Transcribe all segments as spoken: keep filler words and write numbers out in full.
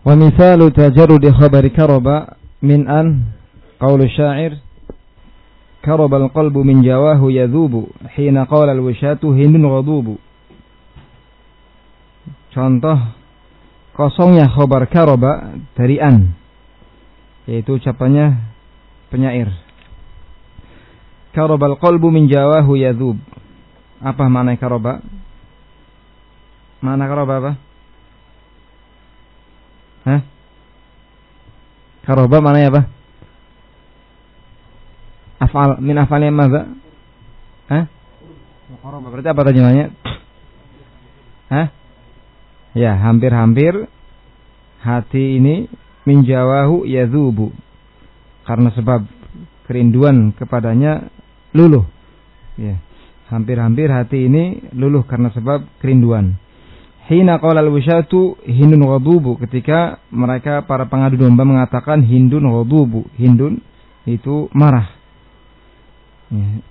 Wa mithalu tajarrudi khabari karaba min an qaulu syair karaba al-qalbu min jawahu yadhubu hina qala al-wishatu hindun ghadubu. Contoh kosongnya khabar karaba dari an, yaitu ucapannya penyair. Karaba al-qalbu min jawahu yadhub. Apa makna karaba? Makna karaba apa? Hah? Karaba maknanya apa? Af'al min af'alnya madza? Hah? Karaba berarti apa terjemahnya? Hah? Ya, hampir-hampir hati ini min jawahu yadhubu. Karena sebab kerinduan kepadanya luluh. Ya. Hampir-hampir hati ini luluh karena sebab kerinduan. Hina qala al-wishatu hindun ghadubu, ketika mereka para pengadu domba mengatakan hindun ghadubu. Hindun itu marah. Ya.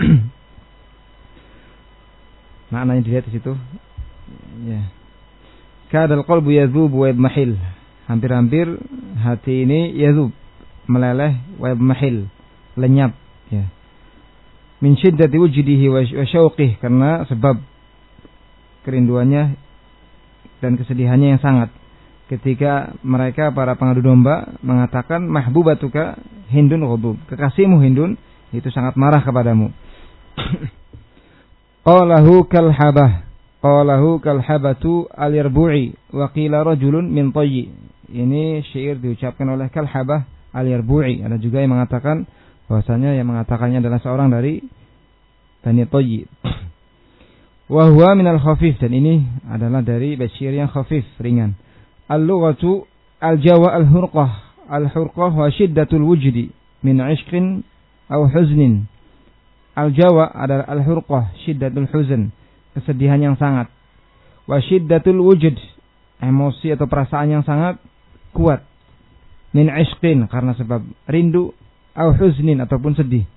Maknanya dilihat di situ. Ya. Kadal qalbu yadhubu wa yadmahil. Hampir-hampir hati ini yadhub, meleleh, wa yadmahil, lenyap, ya. Min syiddati wujdihi wa syauqih, karena sebab kerinduannya dan kesedihannya yang sangat ketika mereka para pengadu domba mengatakan mahbubatuka hindun ghadub, kekasihmu hindun itu sangat marah kepadamu. Qalahu kalhabah, qalahu kalhabatu al-yarbu'i wa qila rajulun min tayyi. Ini syair diucapkan oleh Kalhabah al-Yarbu'i. Ada juga yang mengatakan bahwasanya yang mengatakannya adalah seorang dari Bani Tayyi. Wa huwa minal khafif, dan ini adalah dari syair yang khafif, ringan. Al-lughatu al-jawa al-hurqah. Al-hurqah wa shiddatul wujdi min 'ishqin aw huznin. Al-jawa adalah al-hurqah, shiddatul huzn, kesedihan yang sangat. Wa shiddatul wujud, emosi atau perasaan yang sangat kuat. Min 'ishqin, karena sebab rindu, aw huznin, ataupun sedih.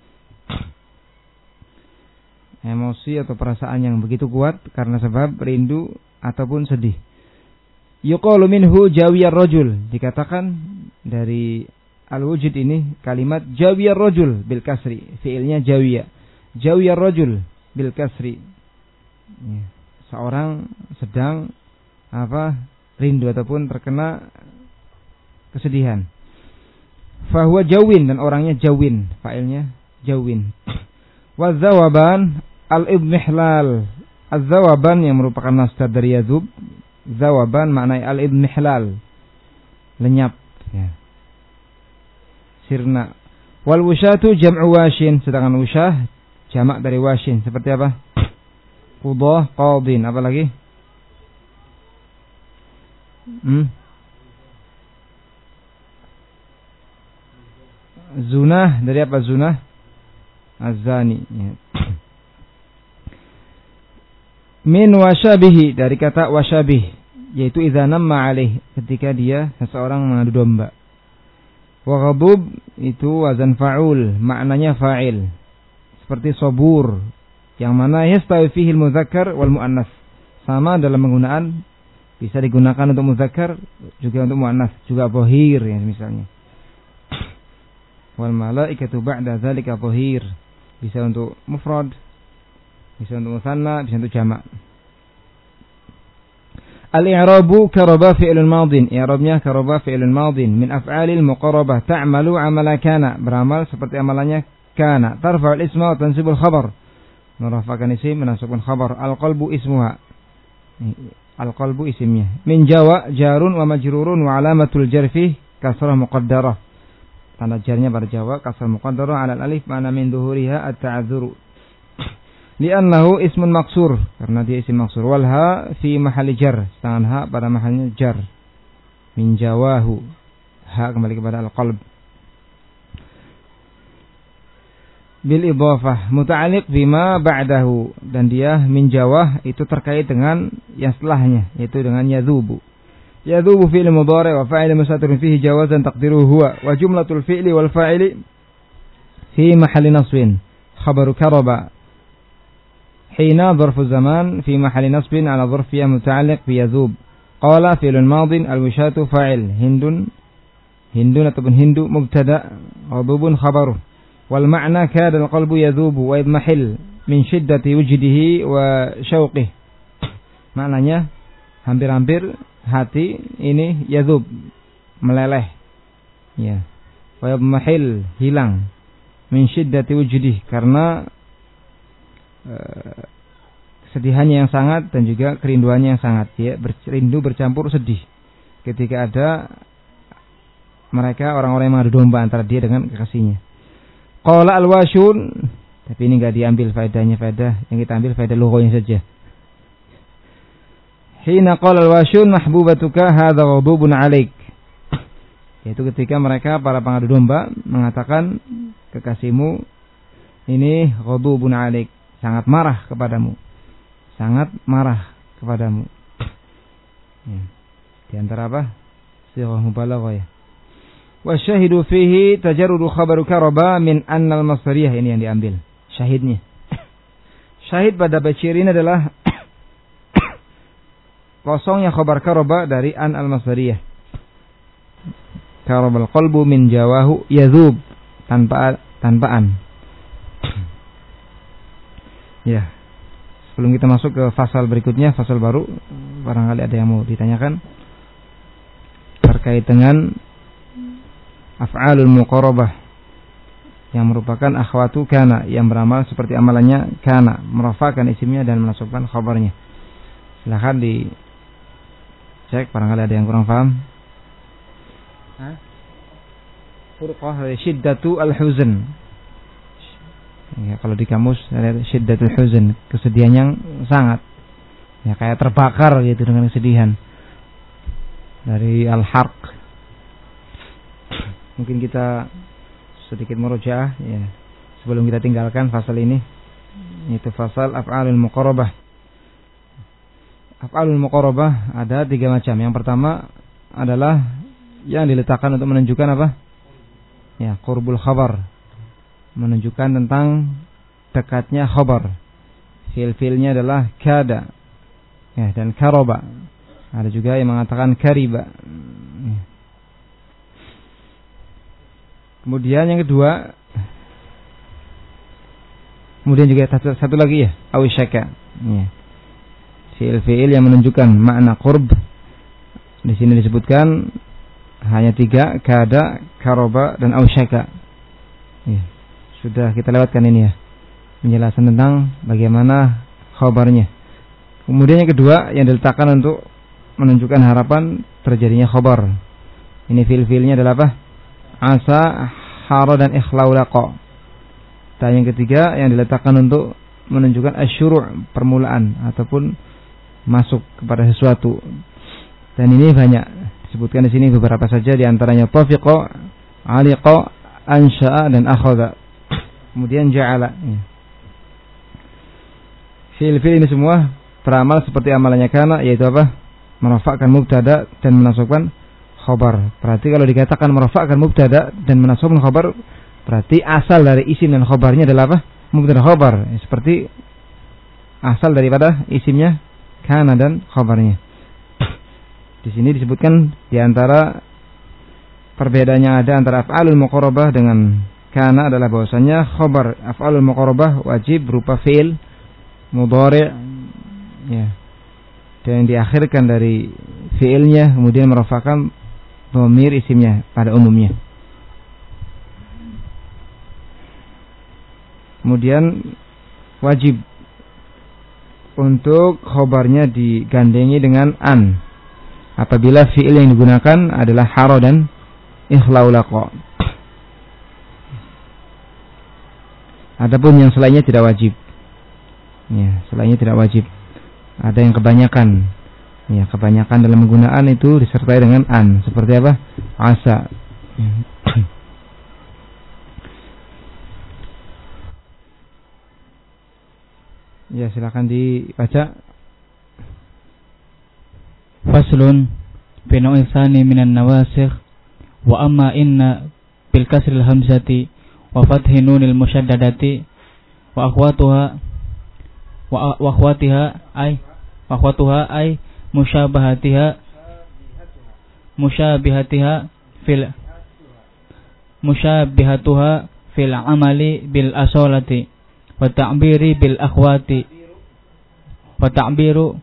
Emosi atau perasaan yang begitu kuat karena sebab rindu ataupun sedih. Yuqalu minhu jawiyar rajul, dikatakan dari al-wujud ini kalimat jawiyar rajul bil kasri, fiilnya jawiya. Jawiyar rajul bil kasri. Ya. Seorang sedang apa? Rindu ataupun terkena kesedihan. Fahuwa jawin, dan orangnya jawin, fa'ilnya jawin. Wa zawaban al-ibmihlal. Az-zawaban yang merupakan masdar dari yadhub. Zawaban maknanya al-ibmihlal, lenyap, ya. Sirna. Wal wushatu jam'u washin, sedangkan wushah jamak dari washin. Seperti apa? Qudah, qadin, apa lagi? Hmm? Zunah, dari apa zunah? Az-zani, ya. Min washabihi, dari kata washabih, yaitu idza namma alaih, ketika dia seseorang mengadu domba. Wa ghadub itu wazan fa'ul, maknanya fa'il. Seperti sabur, yang mana yastawi fihi al-mudzakkar wal muannas. Sama dalam penggunaan, bisa digunakan untuk mudzakkar juga untuk muannas, juga dhahir ya misalnya. Wal malaikatu ba'da dzalika dhahir, bisa untuk mufrad, bisa untuk musanna, bisa untuk jamak. Al-i'rabu karaba fi'lun madin. I'rabnya karaba fi'lun madin min af'alil muqarabah ta'malu 'amala kana, beramal seperti amalannya kana. Tarfa'ul isma wa tansibul khabar, merafakan isim, menasabkan khabar. Al-qalbu ismuha, al-qalbu isimnya. Min jawa jarun wa majrurun wa alamatul jarfi kasrah muqaddarah. Tanda jarnya pada jawa kasrah muqaddarah 'ala al-alif ma'na min dhuhuriha at-ta'adzuru. Li'annahu ismun maksur, karena dia isim maksur. Wal ha fi mahalli jar, sedangkan ha pada mahalnya jar. Min jawahu, ha kembali kepada al-qalb. Bil idhafah muta'alliq bima ba'dahu, dan dia min jawah itu terkait dengan yang setelahnya, yaitu dengan yadhubu. Yadhubu fi'il mudhari' wa fa'il mustatirun fihi jawazan taqdiruhu huwa, wa jumlatul fi'li wal fa'ili fi mahalli nasbin khabaru karaba. Hina ظرف الزمان في محل نصب على ظرفية متعلق بيذوب. Qala fi'lun madin al-wushatu fa'il. Hindun hindun ataupun hindu mubtada, ghadubun khabaruh. Wal ma'na kada al-qalbu yadhubu wa yadmahil min shiddati wujdihi wa syauqih. Maknanya hampir-hampir hati ini yadhub, meleleh. Ya. Wa yadmahil, hilang. Min shiddati wujdihi, karena uh, kesedihannya yang sangat dan juga kerinduannya yang sangat. Ya, rindu bercampur sedih ketika ada mereka orang-orang yang mengadu domba antara dia dengan kekasihnya. Qala al-washun, tapi ini enggak diambil faedahnya, faedah yang kita ambil faedah lughahnya saja. Hina qala al-washun mahbubatuka hadza ghadubun 'alaik. Yaitu ketika mereka para pengadu domba mengatakan kekasihmu ini ghadubun 'alaik, sangat marah kepadamu. Sangat marah kepadamu. Ya. Di antara apa? Sighah mubalaghah ya. Wa syahidu fihi tajarrudu khabaru karaba min annal masdariyah, ini yang diambil syahidnya. Syahid pada bacir ini adalah kosongnya khabar karaba dari an al-masdariyah. Karabal qalbu min jawahu yadhub, tanpa tanpa an. Ya. Sebelum kita masuk ke fasal berikutnya, fasal baru, barangkali ada yang mau ditanyakan terkait dengan af'alul muqarabah yang merupakan akhwatu kana, yang beramal seperti amalannya kana, merafakan isimnya dan menasabkan khabarnya. Silakan dicek, barangkali ada yang kurang paham. Hah? Furqah syiddatu al-huzn. Ya, kalau di kamus ada syiddatul huzn, kesedihan yang sangat. Ya, kayak terbakar gitu dengan kesedihan. Dari al-harq. Mungkin kita sedikit murojaah ya sebelum kita tinggalkan fasal ini, yaitu fasal af'alul muqarabah. Af'alul muqarabah ada tiga macam. Yang pertama adalah yang diletakkan untuk menunjukkan apa? Ya, qurbul khabar, menunjukkan tentang dekatnya khabar. Fi'il-fi'ilnya adalah kada ya, dan karaba. Ada juga yang mengatakan kariba. Ya. Kemudian yang kedua, kemudian juga satu, satu lagi ya, awisyaka. Ya. Fi'il-fi'il yang menunjukkan makna qurb. Di sini disebutkan hanya tiga, kada, karoba, dan awisyaka. Ya. Sudah kita lewatkan ini ya, penjelasan tentang bagaimana khabarnya. Kemudian yang kedua yang diletakkan untuk menunjukkan harapan terjadinya khabar. Ini fi'il-fi'ilnya adalah apa? Asa, hara, dan ikhlaulaqa. Dan yang ketiga yang diletakkan untuk menunjukkan asyuru', permulaan ataupun masuk kepada sesuatu. Dan ini banyak disebutkan di sini, beberapa saja di antaranya tafiqa, aliqa, ansha'a, dan akhadha. Kemudian ja'ala. Fi'il-fi'il ini semua beramal seperti amalannya kana, yaitu apa? Merafa'kan mubtada dan menasabkan khabar. Berarti kalau dikatakan merafa'kan mubtada dan menasabkan khabar, berarti asal dari isim dan khabarnya adalah apa? Mubtada khabar. Ya, seperti asal daripada isimnya kana dan khabarnya. Di sini disebutkan di antara perbedaannya ada antara af'alul muqarabah dengan kana adalah bahwasanya khabar af'alul muqarabah wajib berupa fi'il mudhari' ya. Dan diakhirkan dari fi'ilnya kemudian merafa'kan dhamir isimnya pada umumnya. Kemudian wajib untuk khabarnya digandengi dengan an apabila fi'il yang digunakan adalah hara dan ikhlaulaqa. Adapun yang selainnya tidak wajib. Ya, selainnya tidak wajib. Ada yang kebanyakan. Ya, kebanyakan dalam penggunaan itu disertai dengan an. Seperti apa? Asa. Ya, silakan dibaca. Faslun fi naw'in tsani minan nawasikh wa amma inna bil kasril hamzati wa fathi nunil musyaddadati wa akhwatuha wa akhwatiha ay wa akhwatuha ay musyabahatiha musyabihatiha fil musyabihatuha fil amali bil asolati wa ta'biri bil akhwati wa ta'biru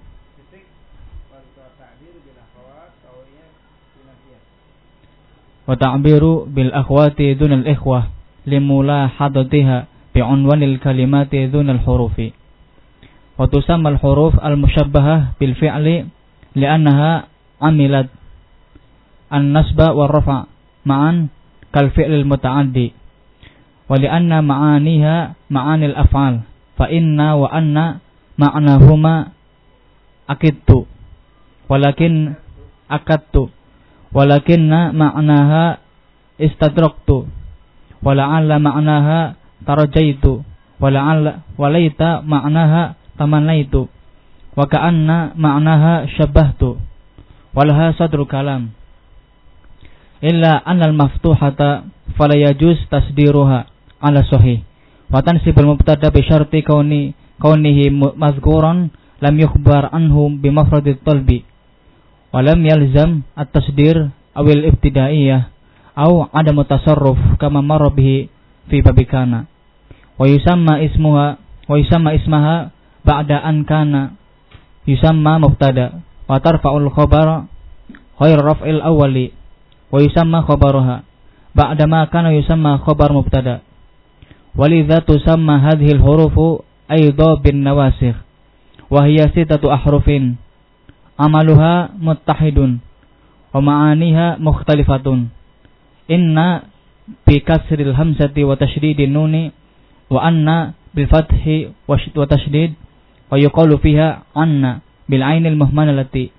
wa ta'biru bil akhwati dunal ikhwah limulahadatiha bi'unwanil kalimati dunal hurufi wa tusammal huruf al musyabbahah bil fi'li li'annaha amilat an-nasba wa rafa' ma'an kal fi'lil muta'addi wa li'anna ma'aniha ma'anil af'al fa inna wa anna ma'nahuma akidtu walakin akadtu walakinna ma'naha istadraktu wa la'alla ma'naha tarajaitu wa la'alla walaita ma'naha tamannaitu wa ka'anna ma'naha syabbahtu walaha sadru kalam illa anna al-maftuhata fala yajuz tasdiruha ala sahih wa tansibul mubtada bi syarti kauni kaunihi mazkuran lam yukhbar anhu bi mafradit talbi wa lam yalzam at-tasdir aw al-ibtidaiyah aw adam tasarruf kama marra bihi fi babikana wa yusamma ismuha wa yusamma ismaha ba'da an kana yusamma mubtada wa tarfa'ul khabara ghairu raf'il awwali wa yusamma khabaruha ba'da ma kana yusamma khabar mubtada walidha tusamma hadhihi al-hurufu aidha bin nawasikh wa hiya sittatu ahrufin amaluha muttahidun wa ma'aniha mukhtalifatun inna bi kasril hamzati wa tasydidin nuni wa anna bil fathi wa tasydid wa yuqalu fiha anna bil ainil muhmalati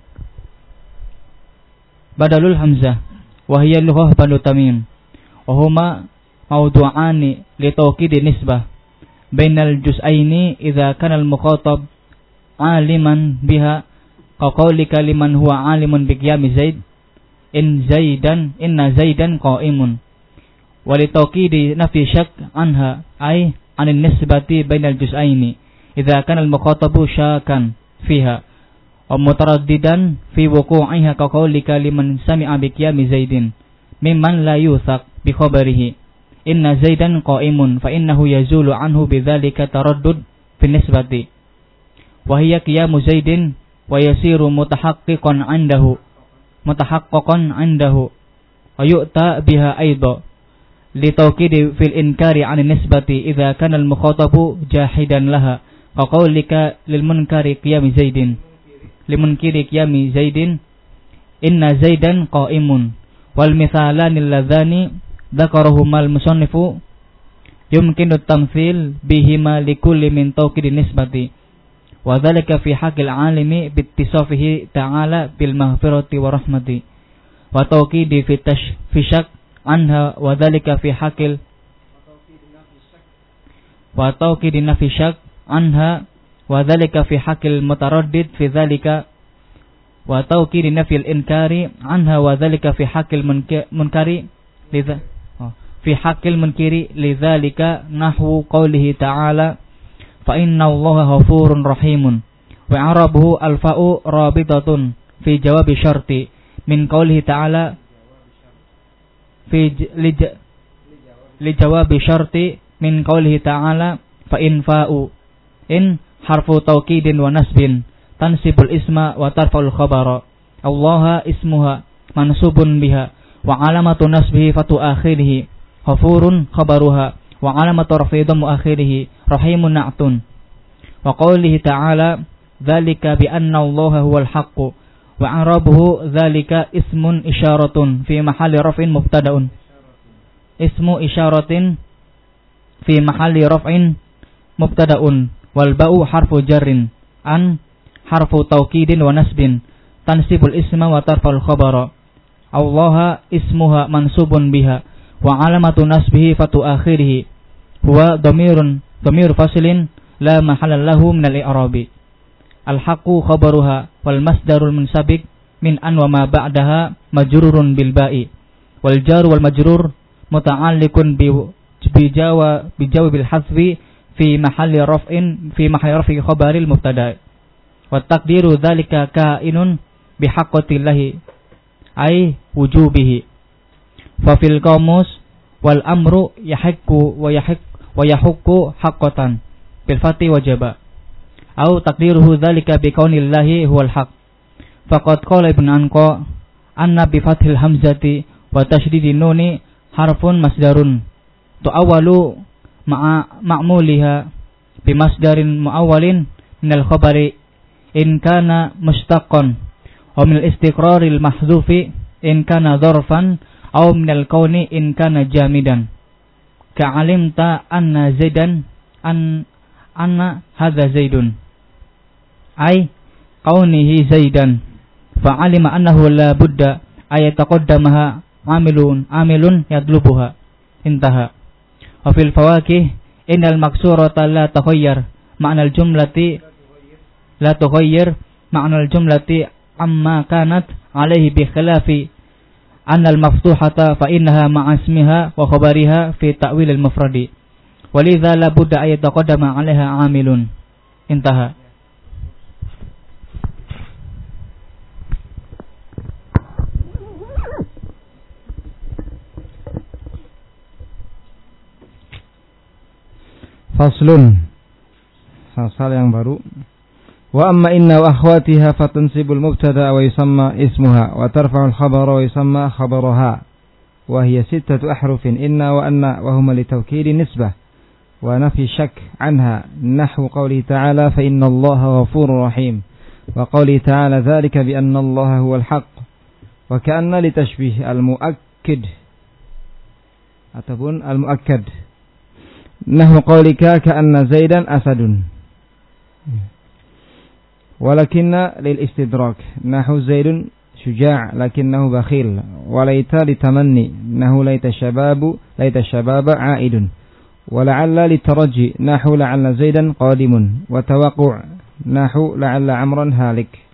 badalul hamzah wa hiya lughah Banu Tamim wa huma mawdu'ani li tawkid nisbah bainal juz'aini idza kana al mukhatab aliman biha ka qaulika liman huwa alimun bi qiyami zaid in zaidan inna zaidan qa'imun wa li tawkid nafi syak anha ay anin nisbati bainal juz'aini idza kana al mukhatabu syakan fiha wa mutaraddidan fi wuqu'iha ka qaulika liman sami'a bi qiyami zaidin mimman la yuthaq bi khabarihi inna zaidan qa'imun fa innahu yazulu anhu bidzalika taraddud fi nisbati wa hiya qiyamu zaidin wa yasiru mutahaqqiqan 'indahu mutahaqqaqan 'indahu wa yu'ta biha aidha li tawkidi fil inkari 'an nisbati idza kana al mukhatabu jahidan laha ka qaulika lil munkari qiyami zaidin limunkiri qiyami zaidin inna zaidan qa'imun wal mithalani alladhani dzakarahuma al musannifu yumkinu at-tamthil bihima likulli min tawkid nisbati wa dzalika fi haqqil alimi bittisafihi ta'ala bil maghfirati wa rahmati wa tawkidi fi tashfishak anha wa dzalika fi haqqil wa tawkidi nafishak anha wa dzalika fi haqqil mutaraddid fi dzalika wa tawkidi nafil inkari anha wa dzalika fi haqqil munkari lidza fi haqqil munkiri lidzalika nahwu qawlihi ta'ala fa inna Allaha ghafurur rahimun wa arabuhu alfa'u rabitatun fi jawabi syarti min qawlihi ta'ala fi li jawabi syarti min qawlihi ta'ala fa in fa'u in harfu tawkidin wa nasbin tansibul isma wa tarfa'ul khabara Allaha ismuha mansubun biha wa alamatu nasbihi fatu akhirih ghafurun khabaruha wa alamatu raf'i dhammu akhirih rahimun na'tun wa qawlihi ta'ala dzalika bi anna Allaha huwal haqq wa arabuhu dzalika ismun isyaratun fi mahalli raf'in mubtada'un ismu isyaratin fi mahalli raf'in mubtada'un wal ba'u harfu jarrin an harfu taukidin wa nasbin tansibul isma wa tarfa'ul khabara Allaha ismuha mansubun biha wa alamatu nasbihi fatu akhirih huwa dhamirun dhamir fasilin la mahalla lahu min al-i'rabi al-haqqu khabaruha wal masdarul munsabik min an wa ma ba'daha majrurun bil ba'i wal jar wal majrur muta'alliqun bi bijawa bijawabil hasfi fi mahalli raf'in fi mahalli raf'i khabaril mubtada wa taqdiru dzalika ka'inun bihaqqatillahi ay wujubihi. Fa fil qamus wal amru yahiqqu wa yahiq wa yahukku haqqatan bil fati wajaba au taqdiruhu dzalika bi kaunillahi huwal haqq. Faqad qala Ibn Anqa anna bi fathil hamzati wa tasydidin nuni harfun masdarun tu'awwalu ma'a ma'muliha bi masdarin mu'awwalin minal khabari in kana mustaqqan wa min al-istiqraril mahdhufi in kana dzarfan aw min al-kauni in kana jamidan ka'alimta anna zaidan an anna hadza zaidun ay kaunihi zaidan fa'alima annahu la budda ay taqaddamaha amilun amilun yadlubuha intaha. Wa fil fawakih innal maksurata la taghayyar ma'nal jumlati la taghayyar ma'nal jumlati amma kanat alaihi bi khilafi annal maftuhata fa innaha ma'a ismiha wa khabariha fi ta'wil al mufradi walidha la budda ay taqaddama 'alaiha 'amilun intaha. Faslun, fasal yang baru. Wa amma inna wa akhwatiha fatansibul mubtada wa yusamma ismuha wa tarfa'ul khabara wa yusamma khabaraha wa hiya sittatu ahrufin inna wa anna wa huma li tawkidi nisbah wa nafi shak anha nahwu qawli ta'ala fa inna allaha ghafurur rahim wa qawli ta'ala dhalika bi anna allaha huwal haqq wa ka'anna li tashbih al muakkid ataupun al muakkad nahwu qawlika ka'anna zaidan asadun walakinna lil istidrak nahwu zaidun syuja' lakinnahu bakhil walaita litamanni nahwu laita shababu laita shababa aidun wala'alla litaraji nahwu la'alla zaidan qadimun wa tawaqu' nahwu la'alla amran halik.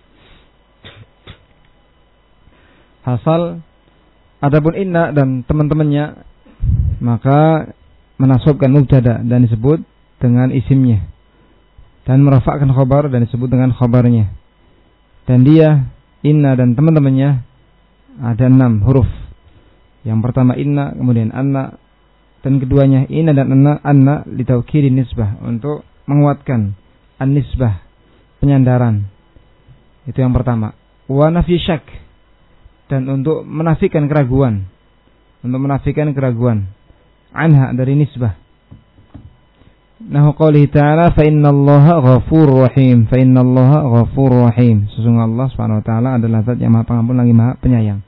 Hasal adapun inna dan teman-temannya maka menasabkan mubtada dan disebut dengan isimnya dan merafa'kan khabar dan disebut dengan khabarnya. Dan dia inna dan teman-temannya ada enam huruf. Yang pertama inna, kemudian anna, dan keduanya inna dan anna anna litaukidin nisbah untuk menguatkan an-nisbah penyandaran. Itu yang pertama. Wa nafyi syak dan untuk menafikan keraguan. Untuk menafikan keraguan. Anha dari nisbah. Nahu qawlihi ta'ala fa innallaha ghafurur rahim fa innallaha ghafurur rahim. Sesungguhnya Allah Subhanahu wa taala adalah zat yang Maha Pengampun lagi Maha Penyayang.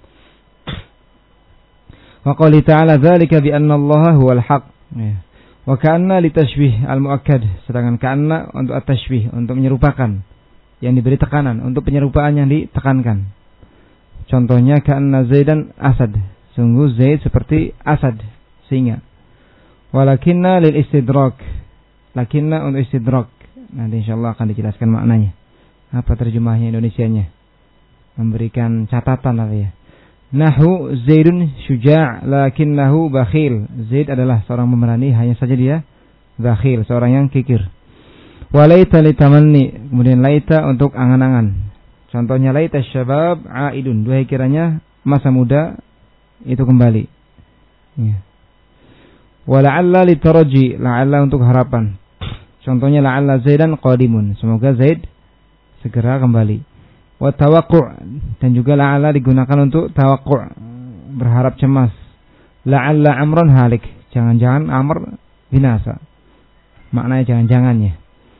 Wa qawlihi ta'ala dzalika bi annallaha huwal haqq. Wa ka'anna litashbih al-muakkad, sedangkan ka'anna untuk at-tashbih, untuk menyerupakan yang diberi tekanan, untuk penyerupaan yang ditekankan. Contohnya ka'anna zaidan asad. Sungguh Zaid seperti asad, singa. Walakinna lil istidrak. Lakinna untuk istidrak. Nanti insyaallah akan dijelaskan maknanya. Apa terjemahnya Indonesianya? Memberikan catatan apa ya? Nahu Zaidun syuja' lakinnahu bakhil. Zaid adalah seorang pemberani, hanya saja dia bakhil, seorang yang kikir. Walaita litamanni. Kemudian laita untuk angan-angan. Contohnya laita syabab aidun. Duhai kiranya masa muda itu kembali. Ya. Wala'alla litaraji, la'alla untuk harapan. Contohnya la'alla Zaidan qadimun, semoga Zaid segera kembali. Wa tawaqu' dan juga la'alla digunakan untuk tawaqu', berharap cemas. La'alla amrun halik, jangan-jangan Amr binasa. Maknanya jangan-jangannya.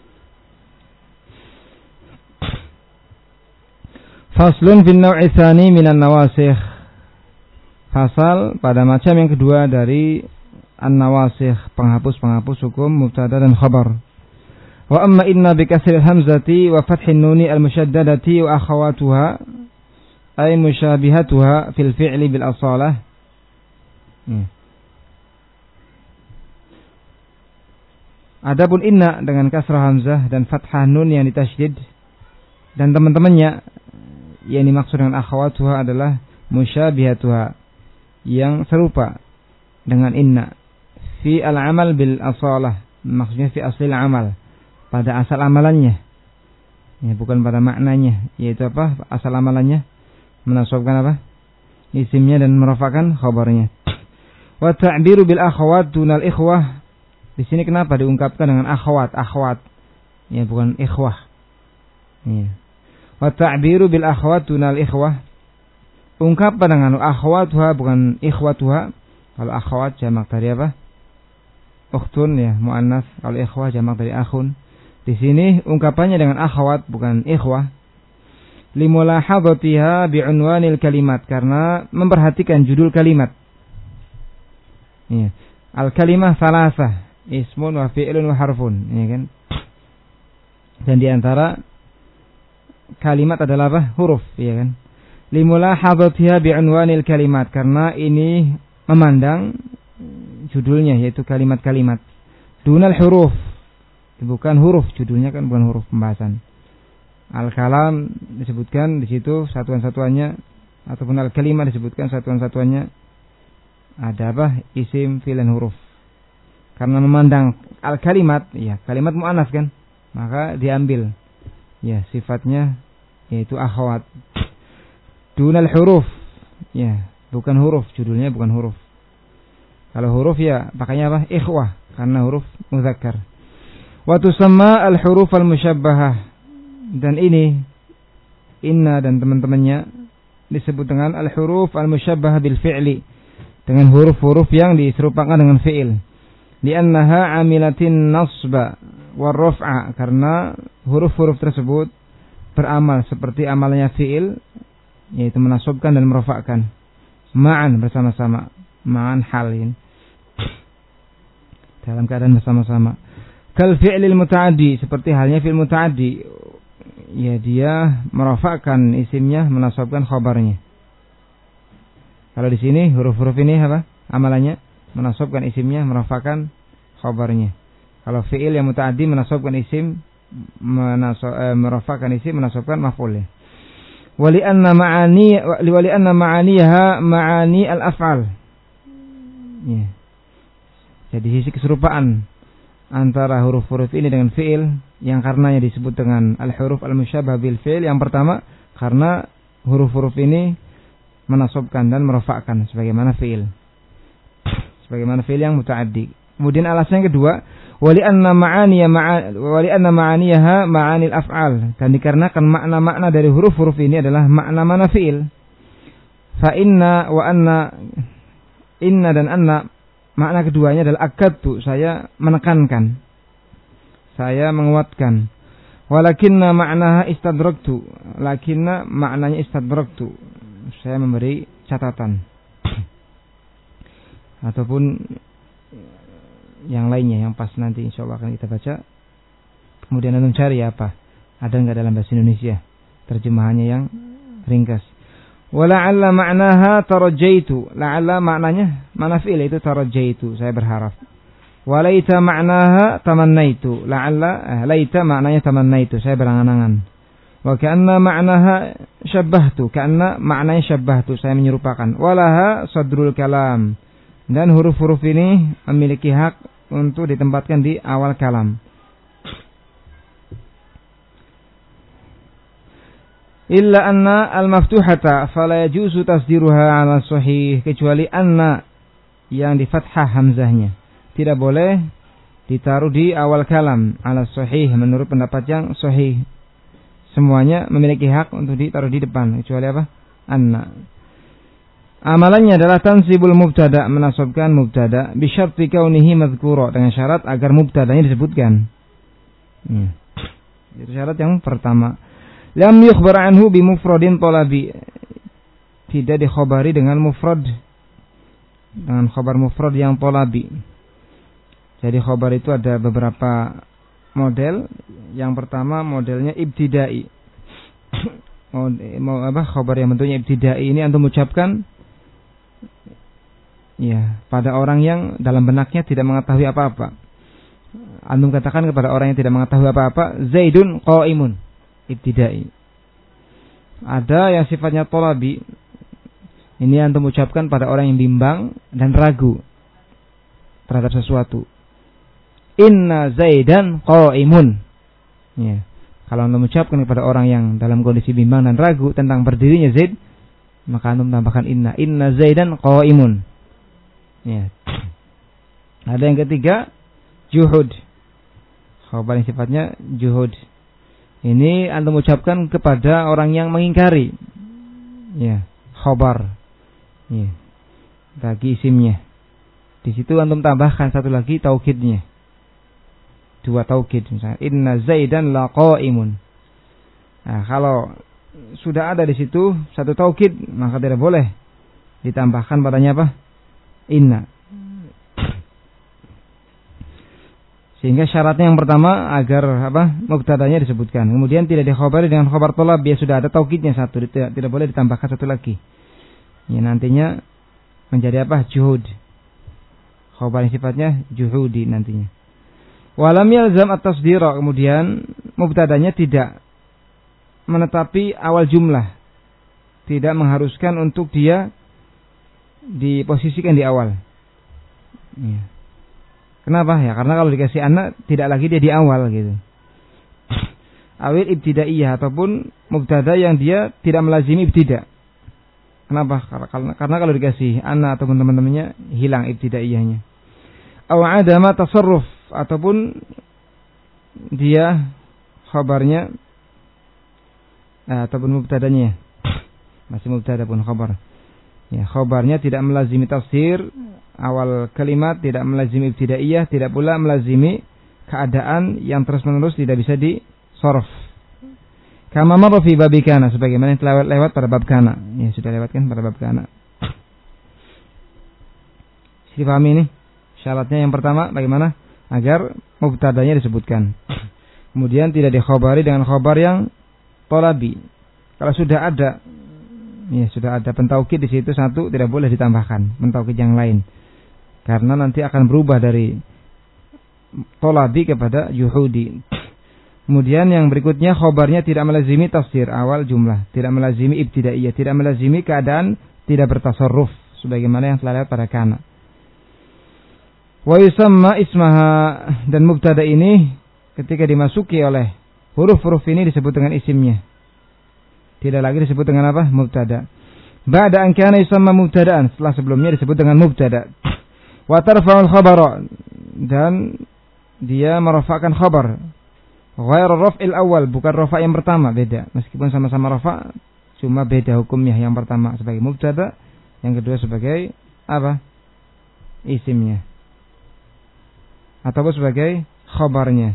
Faslun fin naw'i tsani minan nawasikh. Fasal pada macam yang kedua dari an-nawasikh, penghapus-penghapus hukum mubtada dan khabar. Wa amma inna bi kasril hamzati wa fathin nuni al-musyaddadati wa akhawatuha ay musyabihatuha fil fi'li bil asalah. Hmm. Adapun inna dengan kasrah hamzah dan fathah nun yang ditasydid dan teman-temannya yang dimaksud dengan akhawatuha adalah musyabihatuha, yang serupa dengan inna fi al-amal bil asalah, maksudnya fi aslil amal, pada asal amalannya, ya, bukan pada maknanya, yaitu apa asal amalannya? Menasabkan apa? isimnya dan merafa'kan khabarnya. Wa ta'biru bil akhawat dunal ikhwah. Di sini kenapa diungkapkan dengan akhwat, akhwat? Ya, bukan ikhwah. Ya. Wa ta'biru bil akhwat dunal ikhwah. Ungkapan dengan akhwatuha bukan ikhwatuha. Kalau akhwat jamak dari apa? Ukhtun ya, muannas. Kalau ikhwah jamak dari akhun. Di sini ungkapannya dengan akhwat bukan ikhwah. Limulahadhatiha bi'unwanil kalimat, karena memperhatikan judul kalimat. Ya. Al-kalimah salasah, ismun wa fi'lun wa harfun, ya kan? Dan di antara kalimat adalah apa? Huruf, ya kan? Limulahadhatiha bi'unwanil kalimat, karena ini memandang judulnya yaitu kalimat-kalimat. Dunal huruf, bukan huruf, judulnya kan bukan huruf pembahasan. Al-kalam disebutkan di situ satuan-satuannya, ataupun al-kalimah disebutkan satuan-satuannya. Ada apa? Isim, fi'il, dan huruf. Karena memandang al-kalimat, ya kalimat mu'annas kan, maka diambil ya sifatnya yaitu akhwat. Dunal huruf, ya bukan huruf, judulnya bukan huruf. Kalau huruf ya pakainya apa? Ikhwah, karena huruf mudzakkar. Wa tusamma al-huruf al-musyabbahah. Dan ini inna dan teman-temannya disebut dengan al-huruf al-musyabbahah bil fi'li, dengan huruf-huruf yang diserupakan dengan fi'il. Li'annaha 'amilatin nasba war raf'a, karena huruf-huruf tersebut beramal seperti amalnya fi'il, yaitu menasabkan dan merafa'kan. Ma'an, bersama-sama. Ma'an halin, dalam keadaan bersama-sama. Kal fi'lil muta'addi, seperti halnya fi'il muta'addi, ya dia merafa'kan isimnya, menasabkan khabarnya. Kalau di sini huruf-huruf ini apa? Amalannya menasabkan isimnya, merafa'kan khabarnya. Kalau fi'il yang muta'addi menasabkan isim, menasab, eh, merafa'kan isim, menasabkan maf'ulnya. Wali anna ma'ani wali anna ma'aniha ma'ani al-af'al. Ya. Jadi sisi keserupaan antara huruf-huruf ini dengan fi'il, yang karenanya disebut dengan al-huruf al-musyabbah bil fi'il. Yang pertama, karena huruf-huruf ini menasabkan dan merafa'kan sebagaimana fi'il, sebagaimana fi'il yang muta'addi. Kemudian alasan yang kedua, wali anna ma'aniya ma'a wali anna ma'aniyaha ma'anil af'al, dan dikarenakan makna-makna dari huruf-huruf ini adalah makna-makna fi'il. Fa inna wa anna, inna dan anna, makna keduanya adalah akadtu, saya menekankan, saya menguatkan. Walakinna ma'naha istadraktu, lakinna maknanya istadraktu, saya memberi catatan. Ataupun yang lainnya yang pas nanti insyaallah akan kita baca. Kemudian antum cari apa? Ada enggak dalam bahasa Indonesia terjemahannya yang ringkas. Wala'alla ma'naha tarajjaitu. La'alla maknanya, mana fi'il itu tarajjaitu, saya berharap. Walaita ma'naha tamannaitu. La'alla, laita maknanya tamannaitu, saya berangan-angan. Wa ka'anna ma'naha syabbahtu. Ka'anna maknanya syabbahtu, saya menyerupakan. Walaha sadrul kalam. Dan huruf-huruf ini memiliki hak untuk ditempatkan di awal kalam. Illa anna al-maftuhata fala yajuzu tasdiruha 'ala sahih, kecuali anna yang di fathah hamzahnya tidak boleh ditaruh di awal kalam 'ala sahih, menurut pendapat yang sahih. Semuanya memiliki hak untuk ditaruh di depan kecuali apa? Anna. Amalannya adalah tansibul mubtada, menasabkan mubtada bi syarti kaunihi madhkura, dengan syarat agar mubtadanya disebutkan. Ya. Itu syarat yang pertama. Lam yukhbar anhu bi mufradin talabi, tidak dikhabari dengan mufrad, dengan khabar mufrad yang talabi. Jadi khabar itu ada beberapa model. Yang pertama modelnya ibtidai. Mau apa? Khabar yang bentuknya ibtidai ini antum ucapkan ya pada orang yang dalam benaknya tidak mengetahui apa-apa. Antum katakan kepada orang yang tidak mengetahui apa-apa, Zaidun qaimun, ibtidai. Ada yang sifatnya talabi, ini antum ucapkan pada orang yang bimbang dan ragu terhadap sesuatu. Inna Zaidan qaimun. Ya. Kalau antum ucapkan kepada orang yang dalam kondisi bimbang dan ragu tentang berdirinya Zaid, maka antum tambahkan inna. Inna Zaidan qa'imun. Ya. Ada yang ketiga, juhud. Khabar yang sifatnya juhud. Ini antum ucapkan kepada orang yang mengingkari. Ya, khabar. Ya. Bagi isimnya. Di situ antum tambahkan satu lagi taukidnya. Dua taukid misalnya, inna Zaidan laqaimun. Nah, kalau sudah ada di situ satu taukid, maka tidak boleh ditambahkan padanya apa? Inna. Sehingga syaratnya yang pertama agar apa? Mubtadanya disebutkan. Kemudian tidak dikhabari dengan khabar tolab, dia sudah ada taukidnya satu, tidak, tidak boleh ditambahkan satu lagi. Ya, nantinya menjadi apa? Juhud. Khabar yang sifatnya juhudi nantinya. Walam yalzam at-tasdira, kemudian mubtadanya tidak menetapi awal jumlah. Tidak mengharuskan untuk dia diposisikan di awal. Ya. Kenapa? Ya karena kalau dikasih anak tidak lagi dia di awal gitu. Awil ibtidaiyah ataupun mubtada yang dia tidak melazimi ibtida. Kenapa? Karena, karena kalau dikasih anak atau teman-temannya hilang ibtidaiyahnya. Aw adama tasarruf, ataupun dia khabarnya ataupun mubtadanya masih mubtada pun khabar. Ya, khabarnya tidak melazimi tafsir awal kalimat, tidak melazimi ibtidaiyah, tidak pula melazimi keadaan yang terus-menerus tidak bisa disorf. Kama marra fi bab kana, sebagaimana yang telah lewat pada bab kana. Ya, sudah lewat kan pada bab kana. Sudah paham ini? Syaratnya yang pertama bagaimana? Agar mubtadanya disebutkan. Kemudian tidak dikhabari dengan khabar yang talabi. Kalau sudah ada, ya sudah ada pentaukid di situ satu, tidak boleh ditambahkan pentaukid yang lain. Karena nanti akan berubah dari talabi kepada yuhudi. Kemudian yang berikutnya khabarnya tidak melazimi tafsir awal jumlah, tidak melazimi ibtidaiyah, tidak melazimi keadaan tidak bertasarruf sebagaimana yang telah lewat pada kana. Wa yusamma ismaha, dan mubtada ini ketika dimasuki oleh huruf-huruf ini disebut dengan isimnya. Tidak lagi disebut dengan apa? Mubtada. Ba'da an kana yusamma mubtada'an, setelah sebelumnya disebut dengan mubtada. Wa tarfa'ul khabara, dan dia merafa'kan khabar. Ghairu raf'il awal, bukan rafa' yang pertama, beda. Meskipun sama-sama rafa', cuma beda hukumnya. Yang pertama sebagai mubtada, yang kedua sebagai apa? Isimnya. Atau sebagai khabarnya.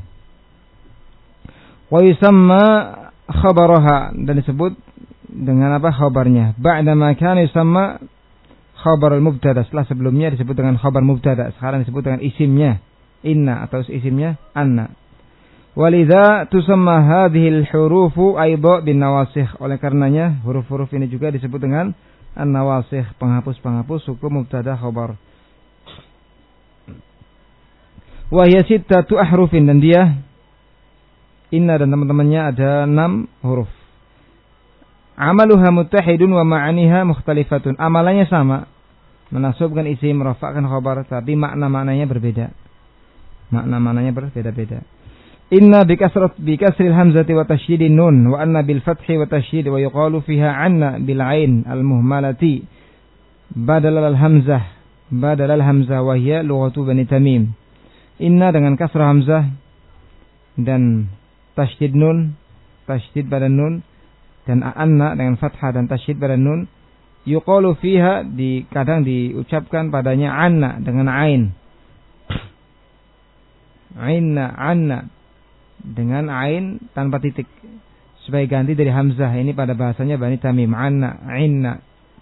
Wa yusamma khabaraha, dan disebut dengan apa? Khabarnya. Ba'da ma kana yusamma khabar al-mubtada, setelah sebelumnya disebut dengan khabar mubtada, sekarang disebut dengan isimnya inna atau isimnya anna. Walidha tusamma hadhihi al-hurufu aidha bin nawasikh, oleh karenanya huruf-huruf ini juga disebut dengan an-nawasikh, penghapus-penghapus hukum mubtada khabar. Wa hiya sittatu ahrufin, dan dia inna dan teman-temannya ada enam huruf. Amaluha muttahidun wa ma'aniha mukhtalifatun, amalannya sama, menasubkan isim, merafa'kan khabar, tapi makna-maknanya berbeda. Makna-maknanya berbeda-beda. Inna bikasrat bikasril hamzati wa tasydidin nun, wa anna bil fathi wa tasydid, wa yuqalu fiha anna bil ain al muhmalati badal al hamzah badal al hamzah, wa hiya lughatu Bani Tamim. Inna dengan kasrah hamzah dan tasydid nun, tasydid pada nun, dan anna dengan fathah dan tasydid pada nun. Yuqalu fiha, di kadang diucapkan padanya anna dengan ain. Inna anna dengan ain tanpa titik sebagai ganti dari hamzah. Ini pada bahasanya Bani Tamim, anna, inna.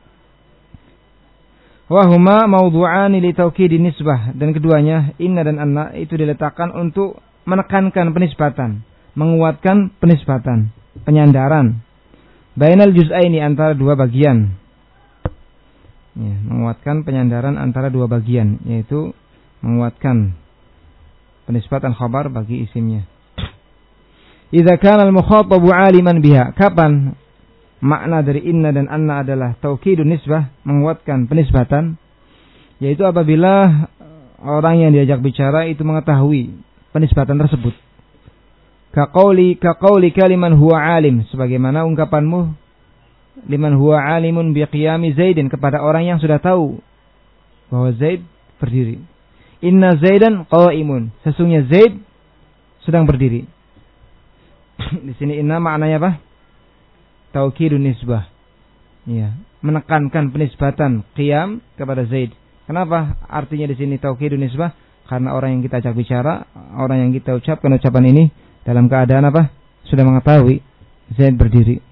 Wahuma mawdu'ani li taukidin nisbah, dan keduanya inna dan anna itu diletakkan untuk menekankan penisbatan, menguatkan penisbatan, penyandaran bainal juz'aini, antara dua bagian. Ya, menguatkan penyandaran antara dua bagian, yaitu menguatkan penisbatan khabar bagi isimnya. Idza kana al-mukhatabu 'aliman biha, kapan makna dari inna dan anna adalah taukidun nisbah, menguatkan penisbatan, yaitu apabila orang yang diajak bicara itu mengetahui penisbatan tersebut. Ka qauli ka qauli kaliman huwa alim, sebagaimana ungkapanmu liman huwa alimun biqiyami Zaidin, kepada orang yang sudah tahu bahwa Zaid berdiri. Inna Zaidan qa'imun, sesungguhnya Zaid sedang berdiri. Di sini inna maknanya apa? Taukidun nisbah. Ya, menekankan penisbatan qiyam kepada Zaid. Kenapa artinya di sini taukidun nisbah? Karena orang yang kita ajak bicara, orang yang kita ucapkan ucapan ini dalam keadaan apa? Sudah mengetahui Zaid berdiri.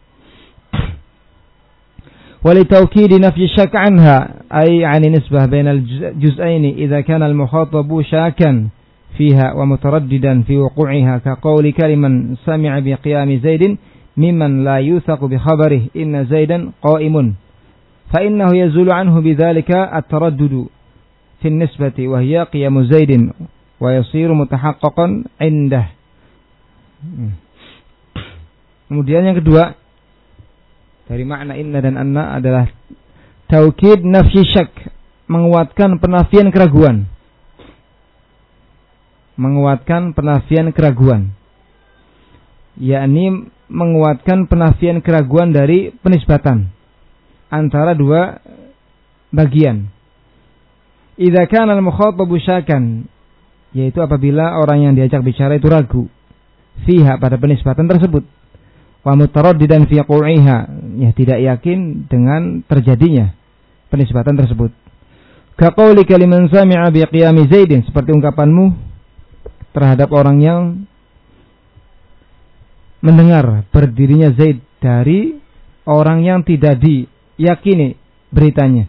ولتوكيد نفي الشك عنها أي عن نسبة بين الجزئين إذا كان المخاطب شاكا فيها ومترددا في وقوعها كقولك لمن سمع بقيام زيد ممن لا يوثق بخبره إن زيدا قائم فإنه يزول عنه بذلك التردد في النسبة وهي قيام زيد ويصير متحققا عنده. Kemudian yang kedua dari makna inna dan anna adalah taukid nafyi syak, menguatkan penafian keraguan. Menguatkan penafian keraguan. Yakni menguatkan penafian keraguan dari penisbatan antara dua bagian. Idza kana al-mukhatabu syakan, yaitu apabila orang yang diajak bicara itu ragu fiha pada penisbatan tersebut. Wa mutaraddidan fi qaw'iha, ya tidak yakin dengan terjadinya penisbatan tersebut. Ka qaulika liman sami'a bi qiyami Zaidin, seperti ungkapanmu terhadap orang yang mendengar berdirinya Zaid dari orang yang tidak diyakini beritanya.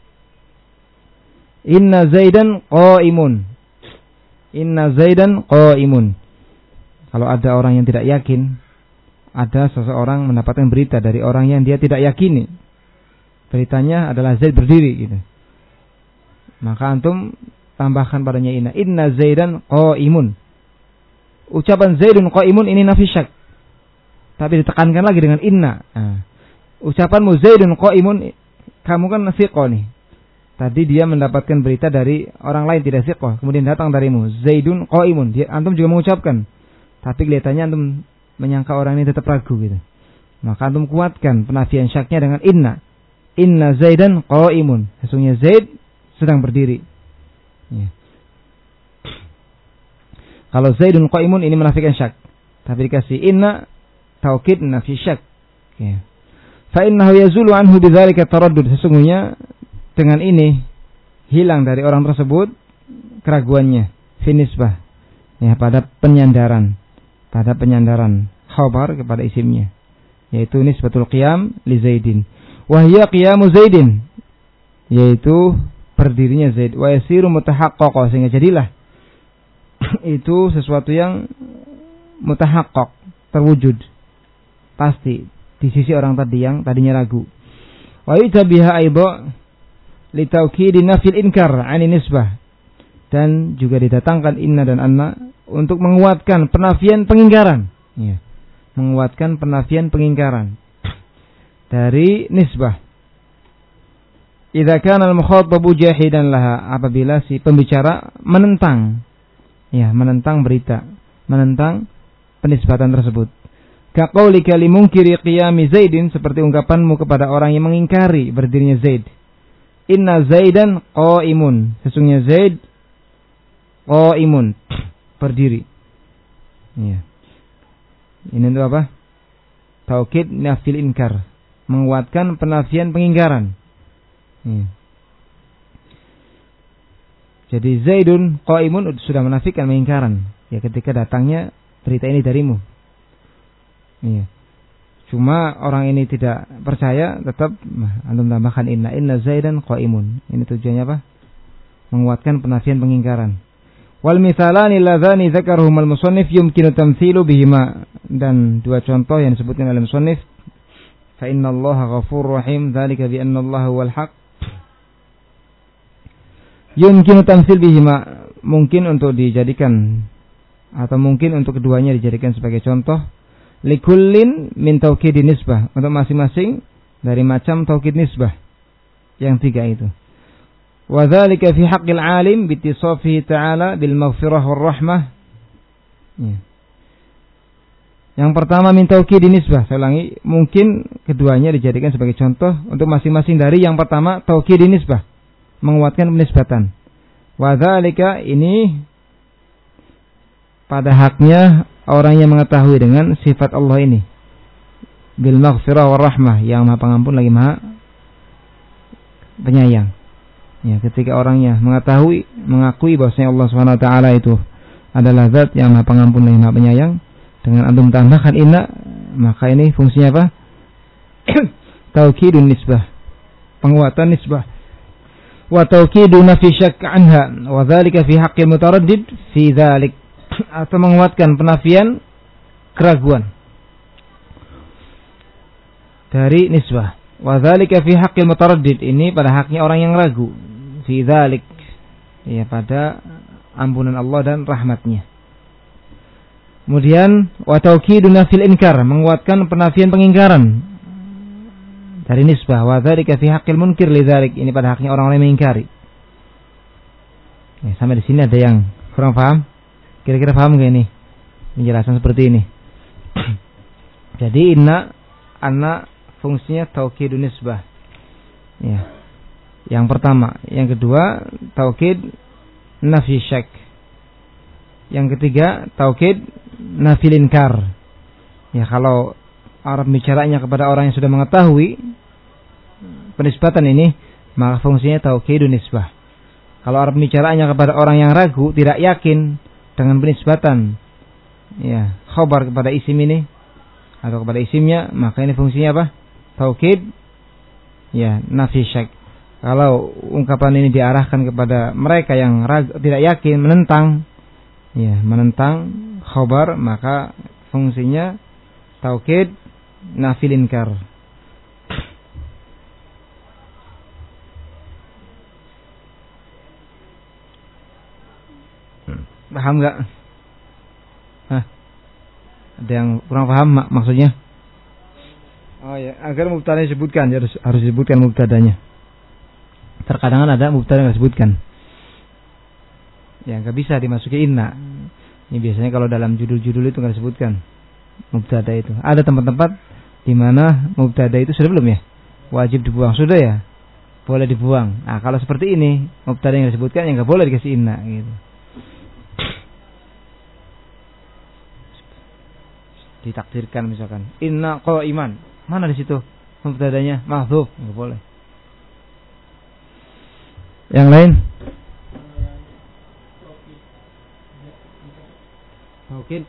Inna Zaidan qa'imun. Inna Zaidan qa'imun. Kalau ada orang yang tidak yakin, ada seseorang mendapatkan berita dari orang yang dia tidak yakini, beritanya adalah Zaid berdiri gitu, maka antum tambahkan padanya inna. Inna Zaidan qa'imun. Ucapan Zaidun qa'imun ini nafi syak, tapi ditekankan lagi dengan inna. Nah, ucapanmu Zaidun qa'imun, kamu kan thiqah nih. Tadi dia mendapatkan berita dari orang lain tidak thiqah, kemudian datang darimu Zaidun qa'imun. Dia antum juga mengucapkan, tapi kelihatannya antum menyangka orang ini tetap ragu gitu. Maka antum kuatkan penafian syaknya dengan inna. Inna Zaidan qa'imun. Sesungguhnya Zaid sedang berdiri. Ya. Kalau Zaidun qa'imun ini menafikan syak, tapi dikasih inna taukid nafi syak. Ya. Fa innahu yazulu anhu bidzalika taraddud. Sesungguhnya dengan ini hilang dari orang tersebut keraguannya fi nisbah. Ya, pada penyandaran. Pada penyandaran khabar kepada isimnya, yaitu nisbatul qiyam li Zaidin. Wa hiya qiyamu Zaidin, yaitu berdirinya Zaid. Wa yasiru mutahaqqaq, sehingga jadilah itu sesuatu yang mutahaqqaq, terwujud pasti di sisi orang tadi yang tadinya ragu. Wa yutabiha aidha li taukid nafil inkar 'ani nisbah, dan juga didatangkan inna dan anna untuk menguatkan penafian pengingkaran, ya, menguatkan penafian pengingkaran dari nisbah. Idza kana al-mukhatabu jahidan laha, apabila si pembicara menentang, ya, menentang berita, menentang penisbatan tersebut. Ka qaulika li munkiri qiyami Zaidin, seperti ungkapanmu kepada orang yang mengingkari berdirinya Zaid. Inna Zaidan qa'imun, sesungguhnya Zaid qa'imun, berdiri. Ya. Ini itu apa? Taukid nafil inkar, menguatkan penafian pengingkaran. Ya. Jadi Zaidun qa'imun sudah menafikan pengingkaran, ya, ketika datangnya berita ini darimu. Ya. Cuma orang ini tidak percaya, tetap antum tambahkan inna. Inna Zaidan qa'imun. Ini tujuannya apa? Menguatkan penafian pengingkaran. Wal mithalani ladzani dzakaruhum al-musannif yumkinu tamtsilu bihima, dan dua contoh yang disebutkan oleh musannif, fa innallaha ghafurur rahim, dzalika bi annallaha huwal haq. Yumkinu tamtsil bihima, mungkin untuk dijadikan atau mungkin untuk keduanya dijadikan sebagai contoh. Likullin min taukid nisbah, untuk masing-masing dari macam taukid nisbah yang tiga itu. Wa dzalika fi haqqil alim bi ittisafihi ta'ala bil maghfirah war rahmah. Ya. Yang pertama min taukid nisbah. Saya ulangi, mungkin keduanya dijadikan sebagai contoh untuk masing-masing dari yang pertama taukid nisbah, menguatkan penisbatan. Wa dzalika ini pada haknya orang yang mengetahui dengan sifat Allah ini. Bil maghfirah war rahmah, yang Maha Pengampun lagi Maha Penyayang. Ya, ketika orangnya mengetahui, mengakui bahwasanya Allah Subhanahu wa taala itu adalah zat yang Maha Pengampun lagi Maha Penyayang, dengan antum tambahkan inna, maka ini fungsinya apa? Taukidun nisbah, penguatan nisbah. Wa taukidu nafi syak anha, wa dzalika fi haqqil mutaraddid fi dzalik, atau menguatkan penafian keraguan dari nisbah. Wa dzalika fi haqqil mutaraddid, ini pada haknya orang yang ragu, fi dzalik, ya, pada ampunan Allah dan rahmatnya. Kemudian wa taukidun nafil inkar, menguatkan penafian pengingkaran dari nisbah. Wa dzalika fi haqqil munkir lidzalik, ini pada haknya orang-orang yang mengingkari. Ya, sampai di sini ada yang kurang paham? Kira-kira paham enggak ini penjelasan seperti ini? Jadi inna, anna fungsinya taukidun nisbah. Ya. Yang pertama, yang kedua taukid nafi syak. Yang ketiga taukid nafil inkar. Ya, kalau Arab bicaranya kepada orang yang sudah mengetahui penisbatan ini, maka fungsinya taukidun nisbah. Kalau Arab bicaranya kepada orang yang ragu, tidak yakin dengan penisbatan, ya, khabar kepada isim ini atau kepada isimnya, maka ini fungsinya apa? Taukid, ya, nafi syak. Kalau ungkapan ini diarahkan kepada mereka yang ragu, tidak yakin, menentang, ya, menentang khabar, maka fungsinya taukid nafil inkar. Paham enggak? Hah? Ada yang kurang paham mak maksudnya? Oh ya, agar mubtada disebutkan, harus harus disebutkan mubtadanya. Terkadang ada mubtada yang disebutkan. Ya, enggak bisa dimasuki inna. Ini biasanya kalau dalam judul-judul itu enggak disebutkan mubtada itu. Ada tempat-tempat di mana mubtada itu sudah belum ya? Wajib dibuang, sudah ya? Boleh dibuang. Nah, kalau seperti ini, mubtada yang disebutkan yang enggak boleh dikasih inna gitu. Ditakdirkan misalkan inna qaiman, mana di situ mubtadanya mahdzuf, enggak boleh. Yang lain? Taukid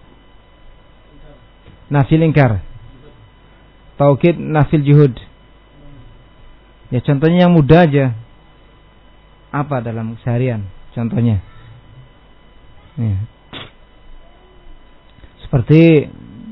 nafil inkar, taukid nafil juhud. Ya, contohnya yang mudah aja. Apa dalam seharian contohnya? Ya. Seperti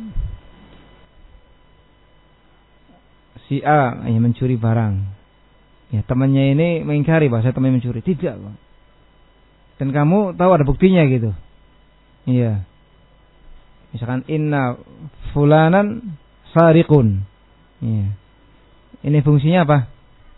si A yang mencuri barang. Ya, temannya ini mengingkari bahwa temannya mencuri. Tidak, Bang. Dan kamu tahu ada buktinya gitu. Iya. Misalkan inna fulanan sariqun. Iya. Ini fungsinya apa?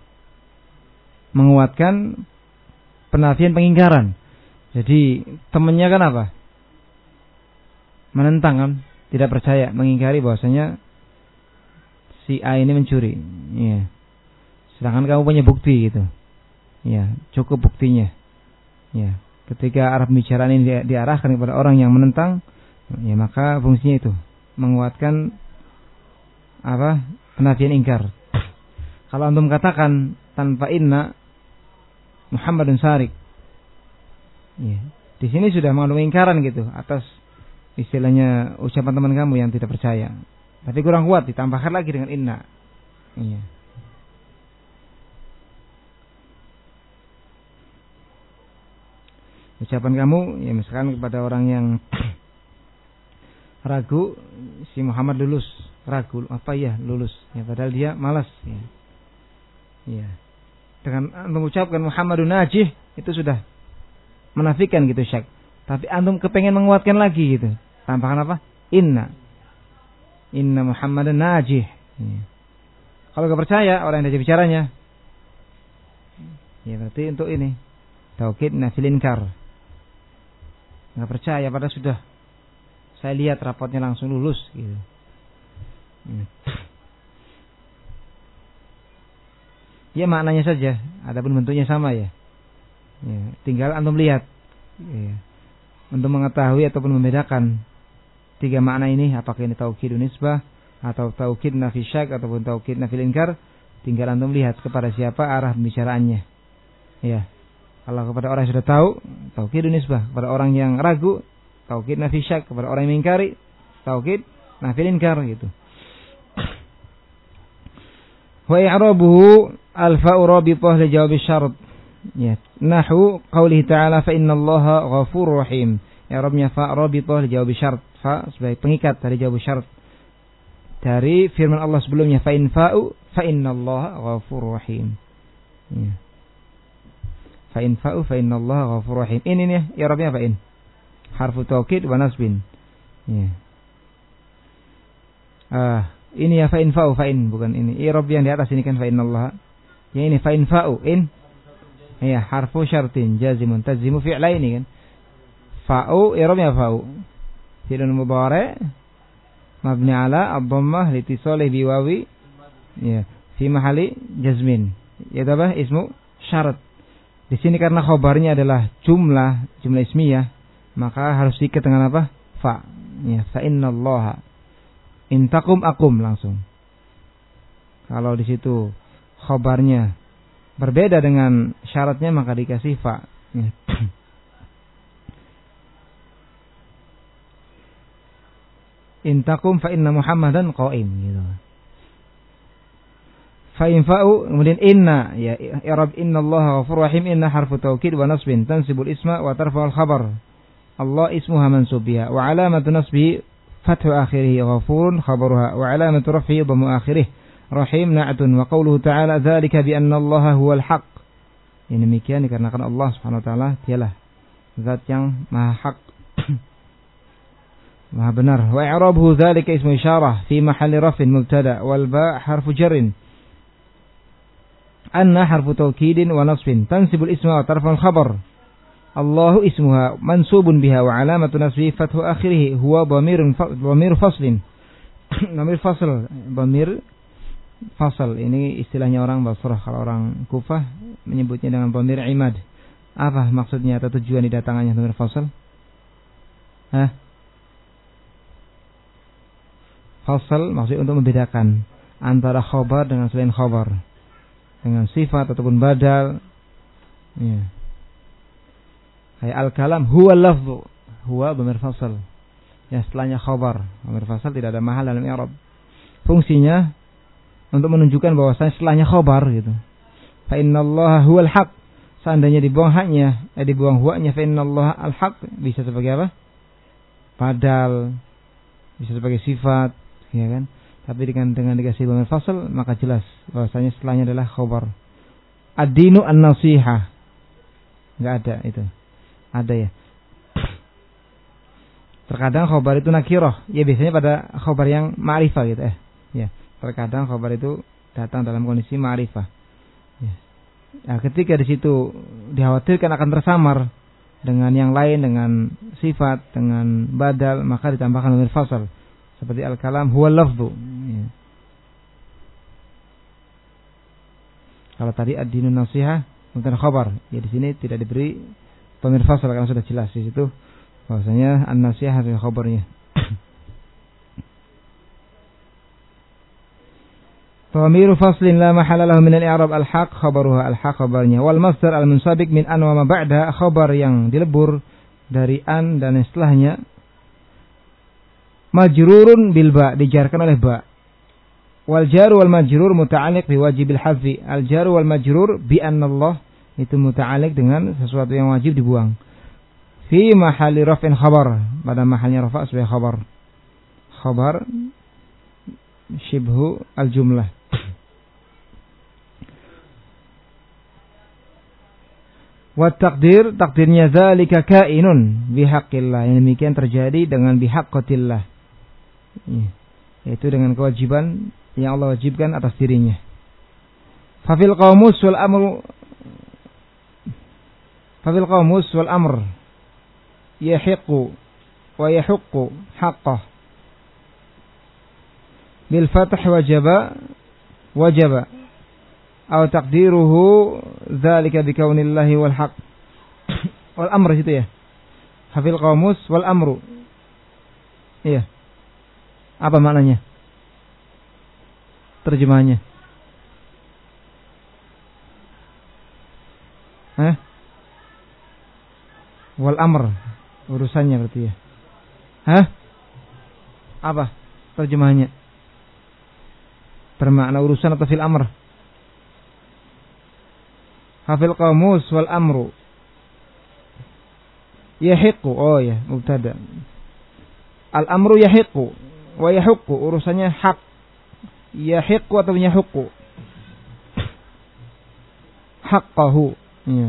Menguatkan penafian pengingkaran. Jadi temannya kan apa? Menentang kan? Tidak percaya, mengingkari bahwasanya si A ini mencuri. Iya. Sedangkan kamu punya bukti gitu. Iya, cukup buktinya. Ya, ketika Arab bicara ini di, diarahkan kepada orang yang menentang, ya maka fungsinya itu menguatkan apa? Penafian ingkar. Kalau antum katakan tanpa inna Muhammadun sarik. Ya, di sini sudah mengandung ingkaran gitu atas istilahnya ucapan teman kamu yang tidak percaya. Tapi kurang kuat, ditambahkan lagi dengan inna. Iya. Ucapan kamu, ya misalkan kepada orang yang ragu, si Muhammad lulus, ragu, apa ya lulus, ya padahal dia malas. Ya. Ya. Dengan mengucapkan Muhammadun najih, itu sudah menafikan gitu syak. Tapi antum kepengen menguatkan lagi gitu. Tambahkan apa? Inna. Inna Muhammadan najih. Ya. Kalau gak percaya orang yang dia bicaranya, ya berarti untuk ini taukid nafil inkar. Gak percaya padahal sudah Saya lihat rapotnya langsung lulus gitu. Ya. Ya maknanya saja, adapun bentuknya sama ya. Ya, tinggal antum lihat. Ya. Untuk mengetahui ataupun membedakan tiga makna ini, apakah ini taukid nisbah atau taukid nafi syak ataupun taukid nafi inkar, tinggal antum lihat kepada siapa arah pembicaraannya. Ya. Kalau kepada orang yang sudah tahu, taukid nisbah. Kepada orang yang ragu, taukid nafi syak. Kepada orang yang mengingkari, taukid nafi inkar gitu. Wa i'rabuhu al-fa'u rabithah li jawab asy-syart. Ya, nahu qaulih ta'ala fa innallaha ghafurur rahim. I'rabnya fa rabithah li jawab asy-syart. Fa sebagai pengikat dari jawab syarat. Dari firman Allah sebelumnya fa in fa'u fa innallaha ghafurur rahim. Ya. Fa in fa'u fa innallaha ghafurur rahim. Ini nih i'rabnya fa in. Harfu taukid wa nasbin. Ya. Ah, ini ya fa in fa'u fa in, bukan ini. I'rab yang di atas ini kan fa innallaha. Ya ini fa in fa'u in. Ya, harfu syartin jazimun tazimu fi'laini kan. Fa'u i'rabnya fa'u. Fi'lun mudhari' mabni 'ala ad-dhammah litisali bi wawi. Ya, fi mahalli jazmin. Ya apa? Ismu syarat. Di sini karena khabarnya adalah jumlah, jumlah ismiyah, maka harus diikat dengan apa? Fa. Ya, fa innallaha. In taqum aqum langsung. Kalau di situ khabarnya berbeda dengan syaratnya maka dikasih fa. Ya. In taqum fa inna Muhammadan qa'im gitu. Fa in fa'u kemudian inna ya i'rab innallaha ghafurur rahim. Inna harfu taukid wa nasbin tansibul isma wa tarfa'ul khabar. Allah ismuha mansub biha wa alamatu nasbihi fathu akhirih ghafurun khabaruha wa alamatu raf'ihi dhammu akhirih rahim na'tun wa qawluhu ta'ala dzalika bi anna allaha huwal haqq. Ini demikian dikarenakan Allah Subhanahu wa taala dialah zat yang maha hak maha benar. Wa i'rabuhu dzalika ismu isyarah fi mahalli raf'in mubtada wal ba' harfu jarrin. Anna harfu taukidin wa nasbin tansibul isma wa tarfa'ul khabar. Allahu ismuha mansubun biha wa alamatu nasbi fathu akhirih huwa dhamirun dhamir faslin. Dhamir fasl, dhamir fasl ini istilahnya orang Basrah. Kalau orang Kufah menyebutnya dengan dhamir imad. Apa maksudnya atau tujuan didatangannya dhamir fasl? Hah? Fasl maksudnya untuk membedakan antara khabar dengan selain khabar, dengan sifat ataupun badal. Ya. Kayak al-kalam huwa lafzu, huwa dhamir fasl. Ya, setelahnya khabar. Dhamir fasl tidak ada mahal dalam i'rab. Fungsinya untuk menunjukkan bahwasanya setelahnya khabar gitu. Fa innallaha huwal haq. Seandainya dibuang haknya, eh dibuang huwanya, fa innallaha al-haq bisa sebagai apa? Badal, bisa sebagai sifat, ya kan? Tapi dengan dengan dikasih dhamir fasl maka jelas bahwasanya setelahnya adalah khabar. Ad-dinu an-nasihah. Enggak ada itu. Ada ya. Terkadang khabar itu nakirah. Ya biasanya pada khabar yang ma'rifah gitu eh. Ya, terkadang khabar itu datang dalam kondisi ma'rifah. Ya. Nah, ketika di situ dikhawatirkan akan tersamar dengan yang lain, dengan sifat, dengan badal, maka ditambahkan dhamir fasl. Seperti al-kalam huwa lafzu. Ya. Kalau tadi ad-dinun nasihah bukan khabar. Ya di sini tidak diberi dhamir fasl karena sudah jelas di situ bahwasanya an-nasihah adalah khabarnya. Dhamiru faslin la mahalla lahu min al-i'rab al-haq khabaruha al-haq khabarnya wal masdar al-munsabiq min an wa ma ba'da khabar yang dilebur dari an dan setelahnya majrurun bil ba dijarkan oleh ba. Wal jar wal majrur muta'alliq bi wajibil hadfi. Al jar wal majrur bi anna Allah itu muta'alliq dengan sesuatu yang wajib dibuang. Fi mahalli raf'in khabar, pada mahalnya rafa' sebagai khabar. Khabar shibhu al-jumlah. Wa taqdir, takdirnya zalika kainun bihaqqillah. Yang demikian terjadi dengan bihaqqatillah. Yaitu dengan kewajiban yang Allah wajibkan atas dirinya. Fa fil qamus wal amru Fafil qamus wal amr yahiqu wa yahuqqu haqqah. Bil fath wajaba wajaba atau taqdiruhu dzalika bi kaunillahi wal haqq. Wal amr itu ya. Hafil qamus wal amru. Iya. Apa maknanya? Terjemahannya. Hah? Wal amr, urusannya berarti ya. Hah? Apa terjemahannya? Bermakna urusan atau fil amr? Hafil qamus wal amru. Yahiqu, oh ya, mubtada. Al amru yahiqu wa yahuqqu, urusannya hak. Yahiqu atau yahuqqu? Haqqahu. Ya.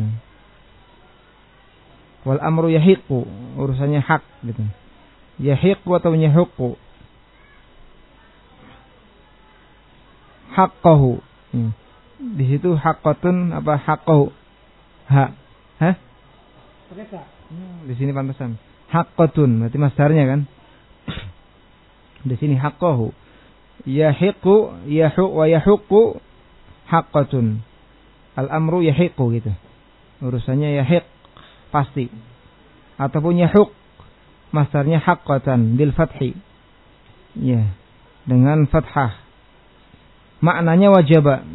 Wal amru yahiqu, urusannya hak gitu. Yahiqu atau yahuqqu? Haqqahu. Ya. Di situ haqqatun apa haqqahu? Ha. Hah? Hmm, di sini pantasan. Haqqatun, berarti masdarnya kan? Di sini haqqahu. Yahiqu, yahu wa yahuqqu haqqatun. Al-amru yahiqu gitu. Urusannya yahiq, pasti. Ataupun yahuq, masdarnya haqqatan bil fathi. Ya, dengan fathah. Maknanya wajaba.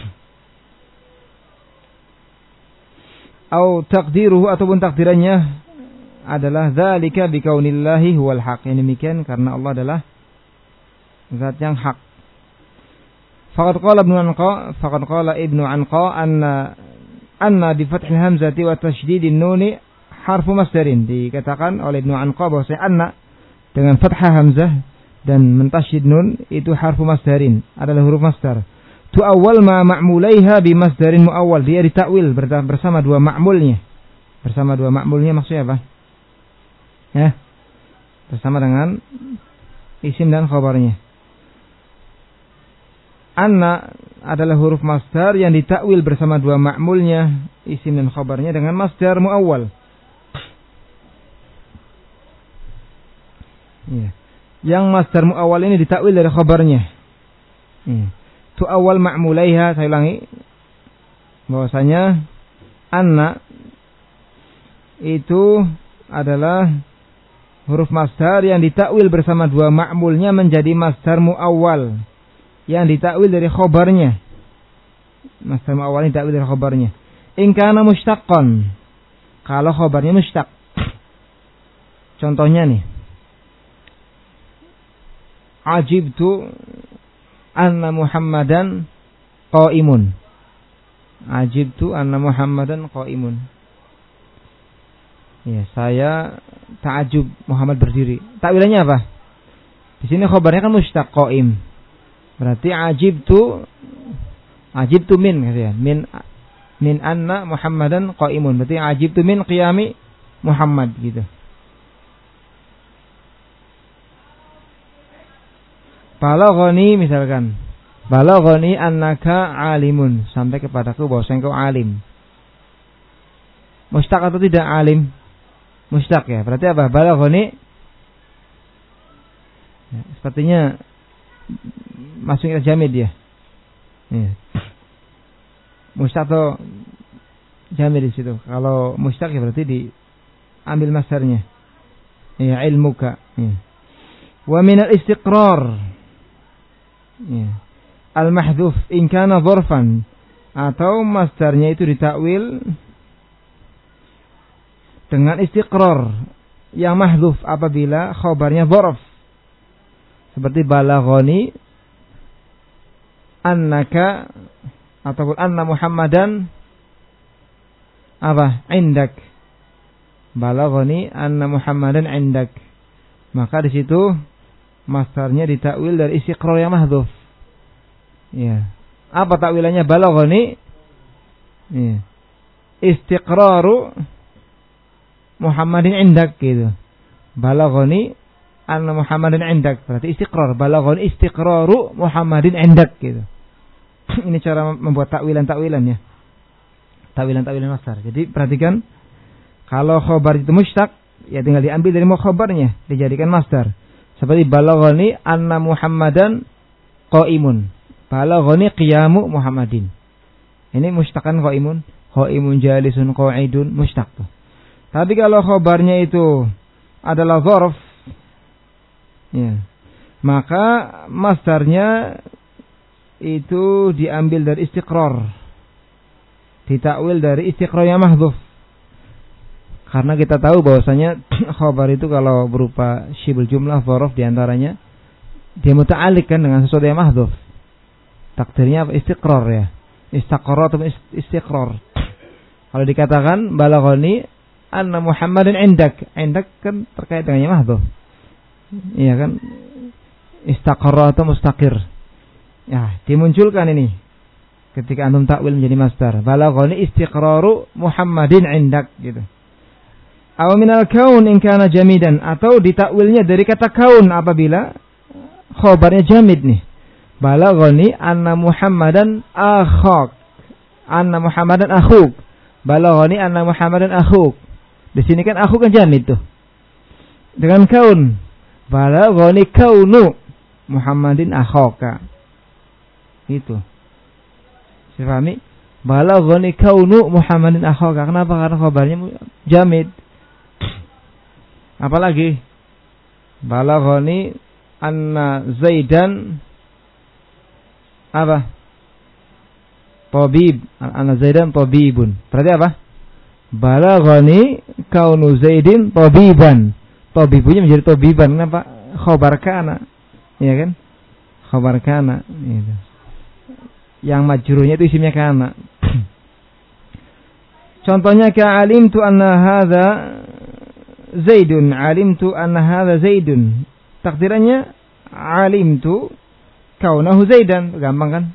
Au taqdiruhu, ataupun takdirannya adalah dzalika bikaunillahi huwal haq. Yang demikian karena Allah adalah zat yang hak. Faqad qala Ibnu Anqa, faqad qala Ibnu Anqa anna anna bi fathil hamzati wa tasydidin nuni harfu masdarin. Dikatakan oleh Ibnu Anqa bahwa anna dengan fathah hamzah dan mentasydid nun itu harfu masdarin, adalah huruf masdar. Tu awal ma ma'mulaiha bi masdarin muawwal, dia ditakwil bersama dua ma'mulnya. Bersama dua ma'mulnya maksudnya apa? Ya. Bersama dengan isim dan khabarnya. Anna adalah huruf masdar yang ditakwil bersama dua ma'mulnya, isim dan khabarnya, dengan masdar muawwal. Ya. Yang masdar muawwal ini ditakwil dari khabarnya. Ya. Tu awal ma'mulaiha, saya ulangi, bahwasanya anna itu adalah huruf masdar yang ditakwil bersama dua ma'mulnya menjadi masdar muawwal yang ditakwil dari khabarnya. Masdar muawwal yang ditakwil dari khabarnya. In kana mushtaqqan, kalau khabarnya mushtaq. Contohnya nih, ajibtu anna Muhammadan qaimun. Ajibtu anna Muhammadan qaimun. Ya, saya ta'ajub Muhammad berdiri. Takwilannya apa? Di sini khabarnya kan mushtaq qaim. Berarti ajibtu ajibtu min gitu ya. Min min anna Muhammadan qaimun. Berarti ajibtu min qiyami Muhammad gitu. Balaghani misalkan, balaghani annaka alimun, sampai kepadaku bahwa engkau alim. Mustaq atau tidak alim? Mustaq ya. Berarti apa? Balaghani ya, sepertinya masuk ila jamid ya. Ya. Mustaq atau jamid di situ. Kalau mustaq ya berarti diambil masdarnya. Ya, ilmuka. Ya. Wa min al-istiqrar. Ya. Al-mahdhuf in kana dzarfan, atau masdarnya itu ditakwil dengan istiqrar yang mahdhuf apabila khabarnya dzarf. Seperti balaghani annaka, ataupun anna Muhammadan apa? Indak. Balaghani anna Muhammadan indak. Maka di situ masdarnya ditakwil dari istiqrar yang mahdhuf. Ya. Apa takwilannya balaghani? Ya. Istiqraru Muhammadin indak gitu. Balaghani anna Muhammadin indak. Berarti istiqrar. Balaghani istiqraru Muhammadin indak gitu. Ini cara membuat takwilan-takwilan ya. Takwilan-takwilan masdar. Jadi perhatikan, kalau khabar itu mushtaq ya tinggal diambil dari mukhabarnya, dijadikan masdar. Seperti balaghani anna Muhammadan qaimun. Balaghani qiyamu Muhammadin. Ini mustakan qaimun, qaimun jalisun qa'idun, mustaq tuh. Tapi kalau khabarnya itu adalah dzarf, ya, maka masdarnya itu diambil dari istiqrar, ditakwil dari istiqrar yang mahdzuf. Karena kita tahu bahwasanya khabar itu kalau berupa syibul jumlah dzarf diantaranya dia muta'alliq kan dengan sesuatu yang mahdzuf. Takdirnya apa? Istiqrar ya. Istaqarra atau istiqrar. Kalau dikatakan balaghani anna Muhammadan indak, indak kan terkait dengan yang mahdzuf. Iya kan? Istaqarra atau mustaqir. Ya, dimunculkan ini ketika antum takwil menjadi masdar. Balaghani istiqraru Muhammadin indak gitu. Aw minal kaun in kana jamidan, atau ditakwilnya dari kata kaun apabila khabarnya jamid nih. Balaghani anna Muhammadan akhak. Anna Muhammadan akhuk. Balaghani anna Muhammadan akhuk. Di sini kan akhuk kan jamid tuh. Dengan kaun. Balaghani kaunu Muhammadin akhaka. Itu. Saya pahami? Balaghani kaunu Muhammadin akhaka. Kenapa? Karena khabarnya jamid. Apalagi? Balaghani anna Zaidan apa? Tabib. Anna Zaidan tabibun. Berarti apa? Balaghani kaunu Zaidin tabiban. Tabibunya menjadi tabiban. Kenapa? Khabar kana. Iya kan? Khabar kana. Gitu. Yang majrurnya itu isimnya kana. Contohnya ka alimtu anna hadza Zaidun, alimtu anna hadza Zaidun. Takdirannya alimtu kaunahu Zaidan, gampang kan?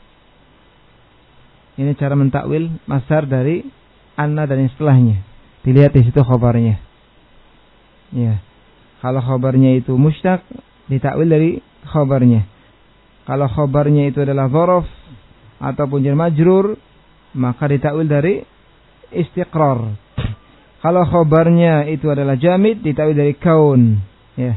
Ini cara mentakwil masdar dari anna dan yang setelahnya. Dilihat di situ khabarnya. Ya. Kalau khabarnya itu mushtaq, ditakwil dari khabarnya. Kalau khabarnya itu adalah dzaraf ataupun jar majrur, maka ditakwil dari istiqrar. Kalau khabarnya itu adalah jamid, ditakwil dari kaun. Ya.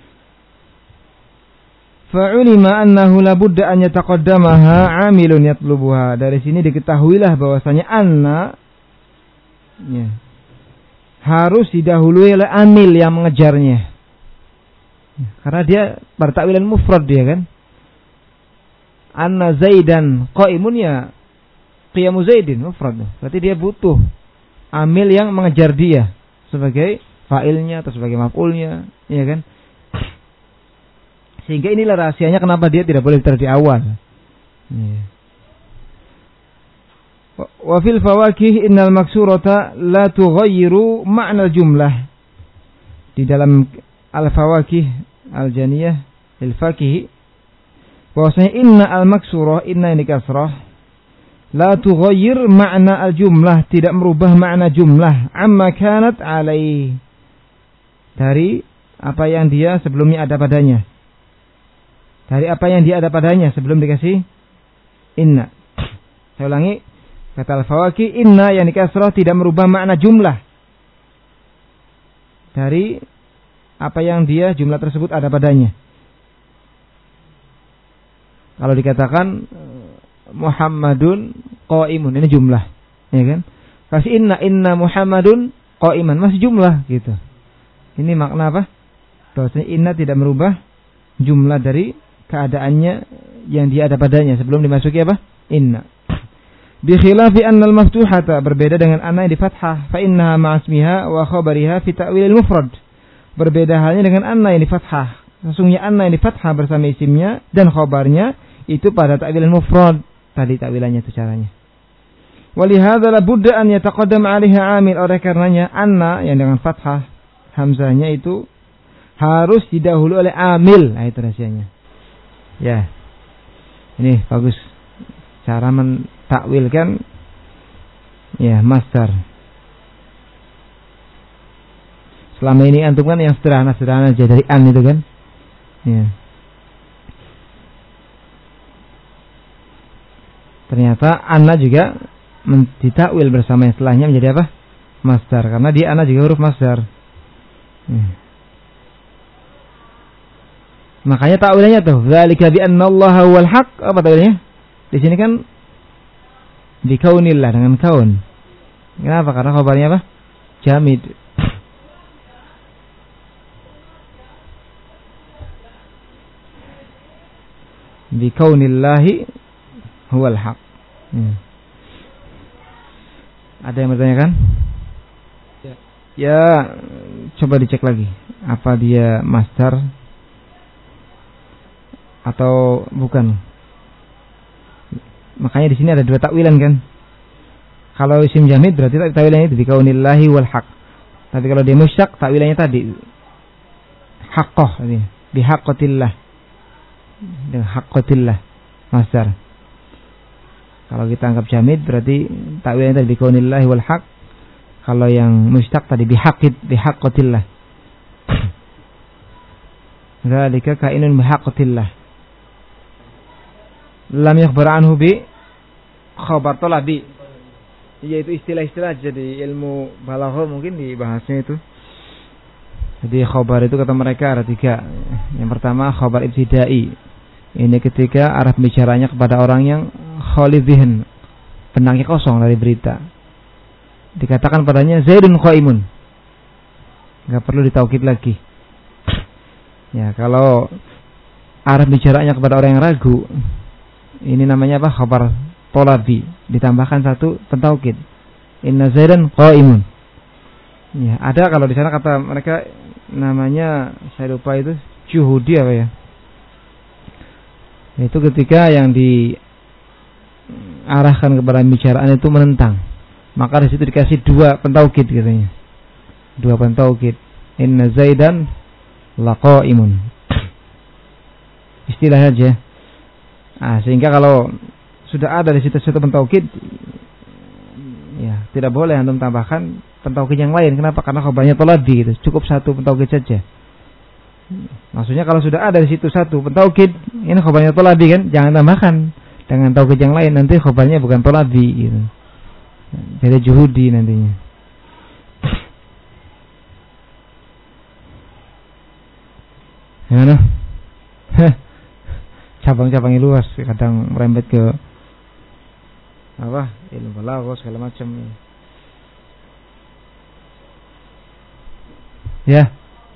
Fa'ulima annahu la budda an yataqaddamaha 'amilun yatlubuha. Dari sini diketahuilah bahwasanya anna, ya, harus didahului oleh amil yang mengejarnya. Ya, karena dia bertakwilan mufrad dia kan. Anna Zaidan qaimun, ya qiyamu Zaidin mufrad. Berarti dia butuh amil yang mengejar dia sebagai fa'ilnya atau sebagai maf'ulnya, ya kan? Sehingga inilah rahasianya kenapa dia tidak boleh ditaruh di awal. Ya. Wa fil fawakih innal maksurata la tughayyiru ma'na al-jumlah. Di dalam al-fawakih al-janiyah al-fakih, bahwasanya inna al-maksurah, inna ini kasrah, la tughayyir ma'na al-jumlah, tidak merubah makna jumlah, amma kanat alaih, dari apa yang dia sebelumnya ada padanya. Dari apa yang dia ada padanya sebelum dikasih inna. Saya ulangi, kata al-fawaki, inna yang dikasrah tidak merubah makna jumlah dari apa yang dia jumlah tersebut ada padanya. Kalau dikatakan Muhammadun qaimun, ini jumlah, ya kan? Kasih inna inna Muhammadun qaiman, masih jumlah gitu. Ini makna apa? Bahwasanya inna tidak merubah jumlah dari keadaannya yang dia ada padanya sebelum dimasuki apa? Inna. Bi khilafi anna al-maftuhata, berbeda dengan anna yang di fathah, fa innaha ma'asmiha wa khabariha fi ta'wil al-mufrad. Berbeda halnya dengan anna yang di fathah. Sesungguhnya anna yang di fathah bersama isimnya dan khabarnya itu pada ta'wil al-mufrad. Tadi takwilannya itu caranya. Walihadza la budda an yataqaddam 'alaiha 'amil, oleh karenanya anna yang dengan fathah hamzahnya itu harus didahului oleh amil. Nah, itu rahasianya. Ya. Ini bagus cara mentakwilkan ya masdar. Selama ini antum kan yang sederhana-sederhana aja dari an itu kan. Ya. Ternyata anna juga ditakwil bersama yang setelahnya menjadi apa? Masdar, karena dia anna juga huruf masdar. Hmm. Makanya ta'wilannya tuh, dzalika bi anna Allah huwal haq. Apa ta'wilnya? Di sini kan bi kaunillah, dengan kaun. Kenapa? Karena khabarnya apa? Jamid. Bi kaunillahi huwal haq. Hmm. Ada yang bertanyakan? Ya. Ya, coba dicek lagi. Apa dia masdar atau bukan? Makanya di sini ada dua takwilan kan? Kalau isim jamid berarti takwilannya itu bi kaunillahi wal haq. Tapi kalau dia musyak takwilannya tadi haqqah tadi, bi haqqatillah. Dengan haqqatillah masdar. Kalau kita anggap jamid berarti takwilnya tadi bi kaunillahi wal haq. Kalau yang mustaq tadi bi haqqit bi haqqatillah. Dzalika kainun bi haqqatillah. Lam yakhbar anhu bi khabar talabi. Yaitu istilah-istilah jadi ilmu balaghah mungkin dibahasnya itu. Jadi khabar itu kata mereka ada tiga. Yang pertama khabar ibtidai. Ini ketika arah bicaranya kepada orang yang khalid dzihn, benaknya kosong dari berita. Dikatakan padanya Zaidun qaimun. Enggak perlu ditaukid lagi. Ya, kalau arah bicaranya kepada orang yang ragu, ini namanya apa? Khabar talabi, ditambahkan satu pentaukid. Inna Zaidan qaimun. Ya, ada kalau di sana kata mereka namanya saya lupa itu juhudi apa ya? Itu ketika yang diarahkan kepada bicaraan itu menentang. Maka di situ dikasih dua pentaukid katanya. Dua pentaukid. Inna Zaidan laqaimun. Istilah aja. Ah, sehingga kalau sudah ada di situ satu pentaukid, ya tidak boleh antum tambahkan pentaukid yang lain. Kenapa? Karena khabarnya talabi gitu. Cukup satu pentaukid saja. Maksudnya kalau sudah ada di situ satu pentaukid, ini khabarnya talabi kan, jangan tambahkan dengan taukid yang lain, nanti khabarnya bukan talabi gitu. Jadi juhudi nantinya. Gimana? Cabang-cabangnya luas, kadang merembet ke apa? Ilmu balaghah segala macam. Ya.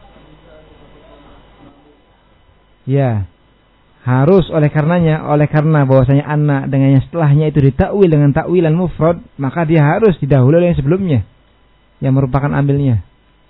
Ya, harus oleh karenanya, oleh karena bahwasanya anna dengan yang setelahnya itu ditakwil dengan takwilan mufrad, maka dia harus didahului oleh yang sebelumnya yang merupakan ambilnya.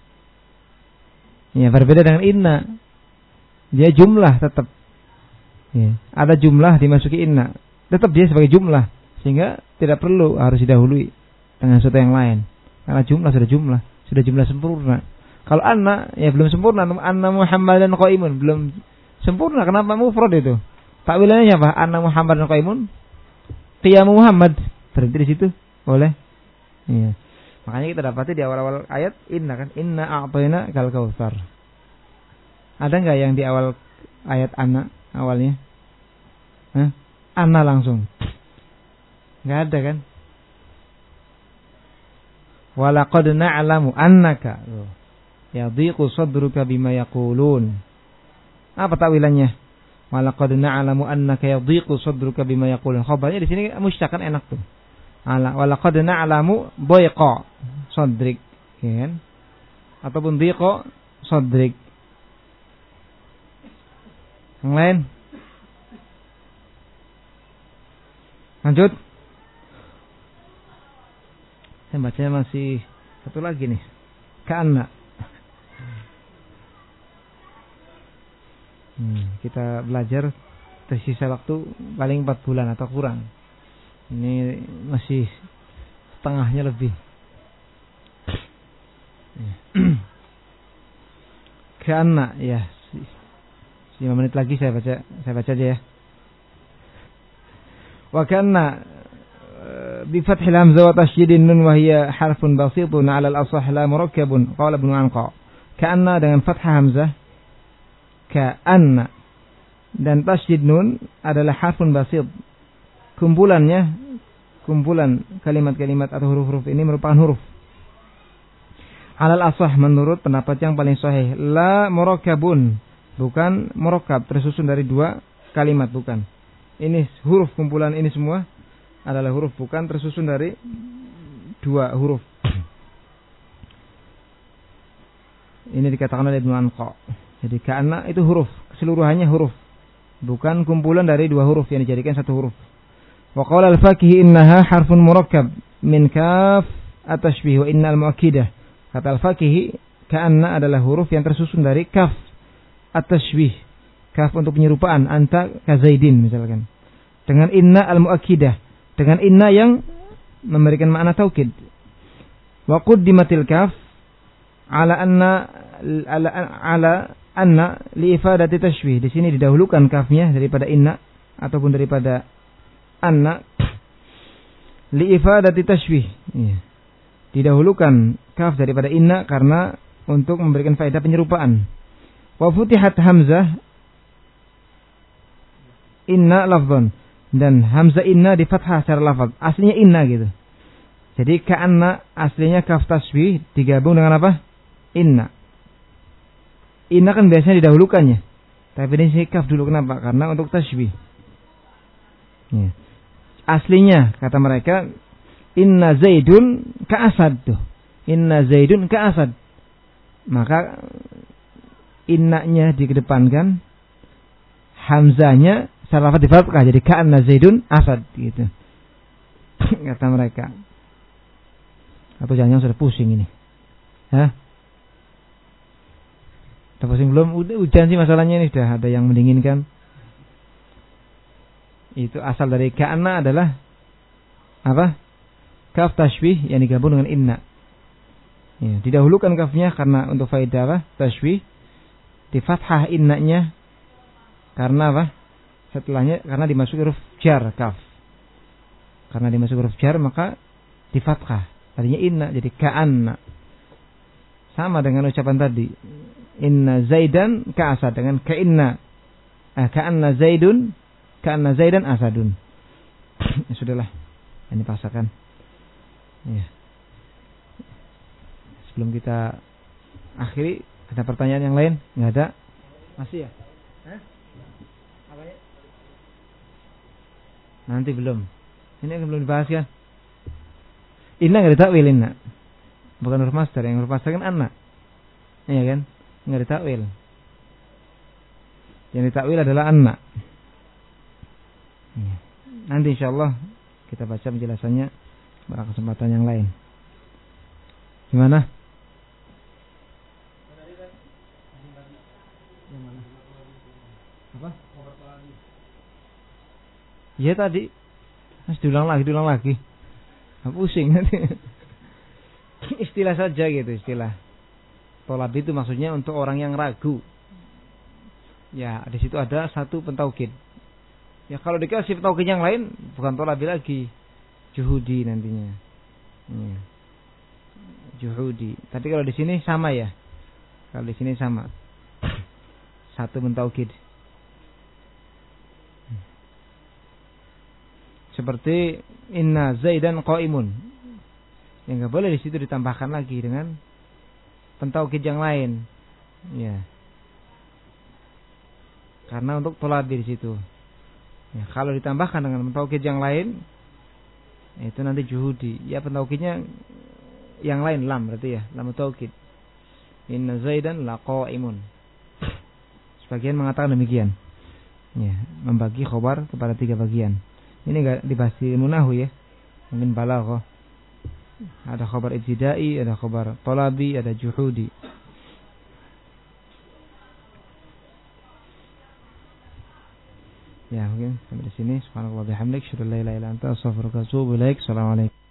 Ya, berbeda dengan inna. Dia jumlah tetap. Ya, ada jumlah dimasuki inna, tetap dia sebagai jumlah, sehingga tidak perlu harus didahului dengan sesuatu yang lain. Karena jumlah sudah jumlah, sudah jumlah sempurna. Kalau anna ya belum sempurna, anna Muhammadan qaimun belum sempurna. Kenapa mufrad itu? Takwilannya apa? Anna Muhammadan qaimun, qiyamu Muhammad. Berhenti di situ boleh. Iya. Makanya kita dapati di awal-awal ayat inna kan, inna a'tayna kal kautsar. Ada enggak yang di awal ayat anna awalnya? Hah? Anna langsung. Enggak ada kan? Wa laqad na'lamu annaka yadhiqu sadruka bima yaqulun. Apa takwilannya? Wa laqad na'lamu annaka yadhiqu sadruka bima yaqulun. Khabarnya di sini musyakan enak tuh. Ala wa laqad na'lamu dhayqa sadrik, kan? Ataupun dhiqa sadrik. Yang lain? Lanjut. Saya bacanya masih satu lagi nih. Ka'anna. Hmm, kita belajar tersisa waktu paling empat bulan atau kurang. Ini masih setengahnya lebih. Ka'anna, ya. lima menit lagi saya baca, saya baca aja ya. Wa ka'anna bi fathil hamzah wa tasydidin nun wa hiya harfun basitun 'ala al-asah la murakkabun qala Ibnu Anqa. Ka'anna dengan fathah hamzah, ka'anna, dan tasydid nun adalah harfun basit. Kumpulannya, kumpulan kalimat-kalimat atau huruf-huruf ini merupakan huruf Alal asah menurut pendapat yang paling sahih, la murakkabun, bukan murakkab tersusun dari dua kalimat, bukan. Ini huruf kumpulan ini semua adalah huruf, bukan tersusun dari dua huruf. Ini dikatakan oleh Ibnu Anqa. Jadi ka'anna itu huruf, keseluruhannya huruf, bukan kumpulan dari dua huruf yang dijadikan satu huruf. Wa qala al-Fakih innaha harfun murakkab min kaf at-tashbih wa innal mu'akkidah. Kata al-Fakih, ka'anna adalah huruf yang tersusun dari kaf at-tashbih, kaf untuk penyerupaan, anta kazaidin misalkan, dengan inna al-mu'akkidah, dengan inna yang memberikan makna taukid. Wa quddimatil kaf ala anna ala, ala anna li ifadati tashbih. Di sini didahulukan kafnya daripada inna ataupun daripada anna li ifadati tashbih. Ya. Didahulukan kaf daripada inna karena untuk memberikan faedah penyerupaan. Wa futihat hamzah inna lafdhan, dan hamzah inna di fathah secara lafaz. Aslinya inna gitu. Jadi ka'anna aslinya kaf tasbih digabung dengan apa? Inna. Inna kan biasanya didahulukannya. Tapi ini sih kaf dulu, kenapa? Karena untuk tasbih. Ya. Aslinya kata mereka inna zaidun ka'asad tuh. Inna zaidun ka'asad. Maka innanya dikedepankan, hamzahnya secara lafaz di fathah, jadi ka'anna zaidun asad gitu. Kata mereka. Atau jangan-jangan sudah pusing ini. Hah? Sudah pusing belum? Udah hujan sih masalahnya ini, sudah ada yang mendinginkan. Itu asal dari ka'anna adalah apa? Kaf tashbih yang digabung dengan inna. Ya, didahulukan kafnya karena untuk faedah apa? Tashbih. Di fathah innanya karena apa? Setelahnya karena dimasuki huruf jar kaf. Karena dimasuki huruf jar maka di fathah. Tadinya inna jadi ka'anna. Sama dengan ucapan tadi. Inna zaidan ka'asad dengan ka'inna. Eh, ka'anna zaidun ka'anna zaidan asadun. Ya, sudahlah. Ini pasakan. Ya. Sebelum kita akhiri, ada pertanyaan yang lain? Enggak ada? Masih ya? Hah? Apa ya? Nanti belum. Ini yang belum dibahas kan? Inna enggak ditakwil inna. Bukan huruf master, yang huruf master kan anna. Iya kan? Enggak ditakwil. Yang ditakwil adalah anna. Nanti insyaallah kita baca penjelasannya pada kesempatan yang lain. Gimana? Apa? Iya tadi. Harus diulang lagi, diulang lagi. Pusing nanti. Istilah saja gitu, istilah. Tolab itu maksudnya untuk orang yang ragu. Ya, di situ ada satu pentaukid. Ya kalau dikasih pentaukid yang lain, bukan tolabi lagi, juhudi nantinya. Ya. Juhudi. Tapi kalau di sini sama ya. Kalau di sini sama. Satu pentaukid. Seperti inna zaidan qaimun. Yang enggak boleh di situ ditambahkan lagi dengan pentaukid yang lain. Ya. Karena untuk tolabi di situ. Ya, kalau ditambahkan dengan pentaukid yang lain, itu nanti juhudi. Ya pentaukidnya yang lain lam berarti ya, lam taukid. Inna zaidan laqaimun. Sebagian mengatakan demikian. Ya, membagi khobar kepada tiga bagian. Ini enggak dibahas di ilmu nahwu ya. Mungkin balaghah. Ada khobar ibtidai, ada khobar talabi, ada juhudi. Ya, mungkin sampai di sini. Subhanallah wa bihamdik, asyhadu an la ilaha illa anta, astaghfiruka wa atubu ilaik. Assalamualaikum.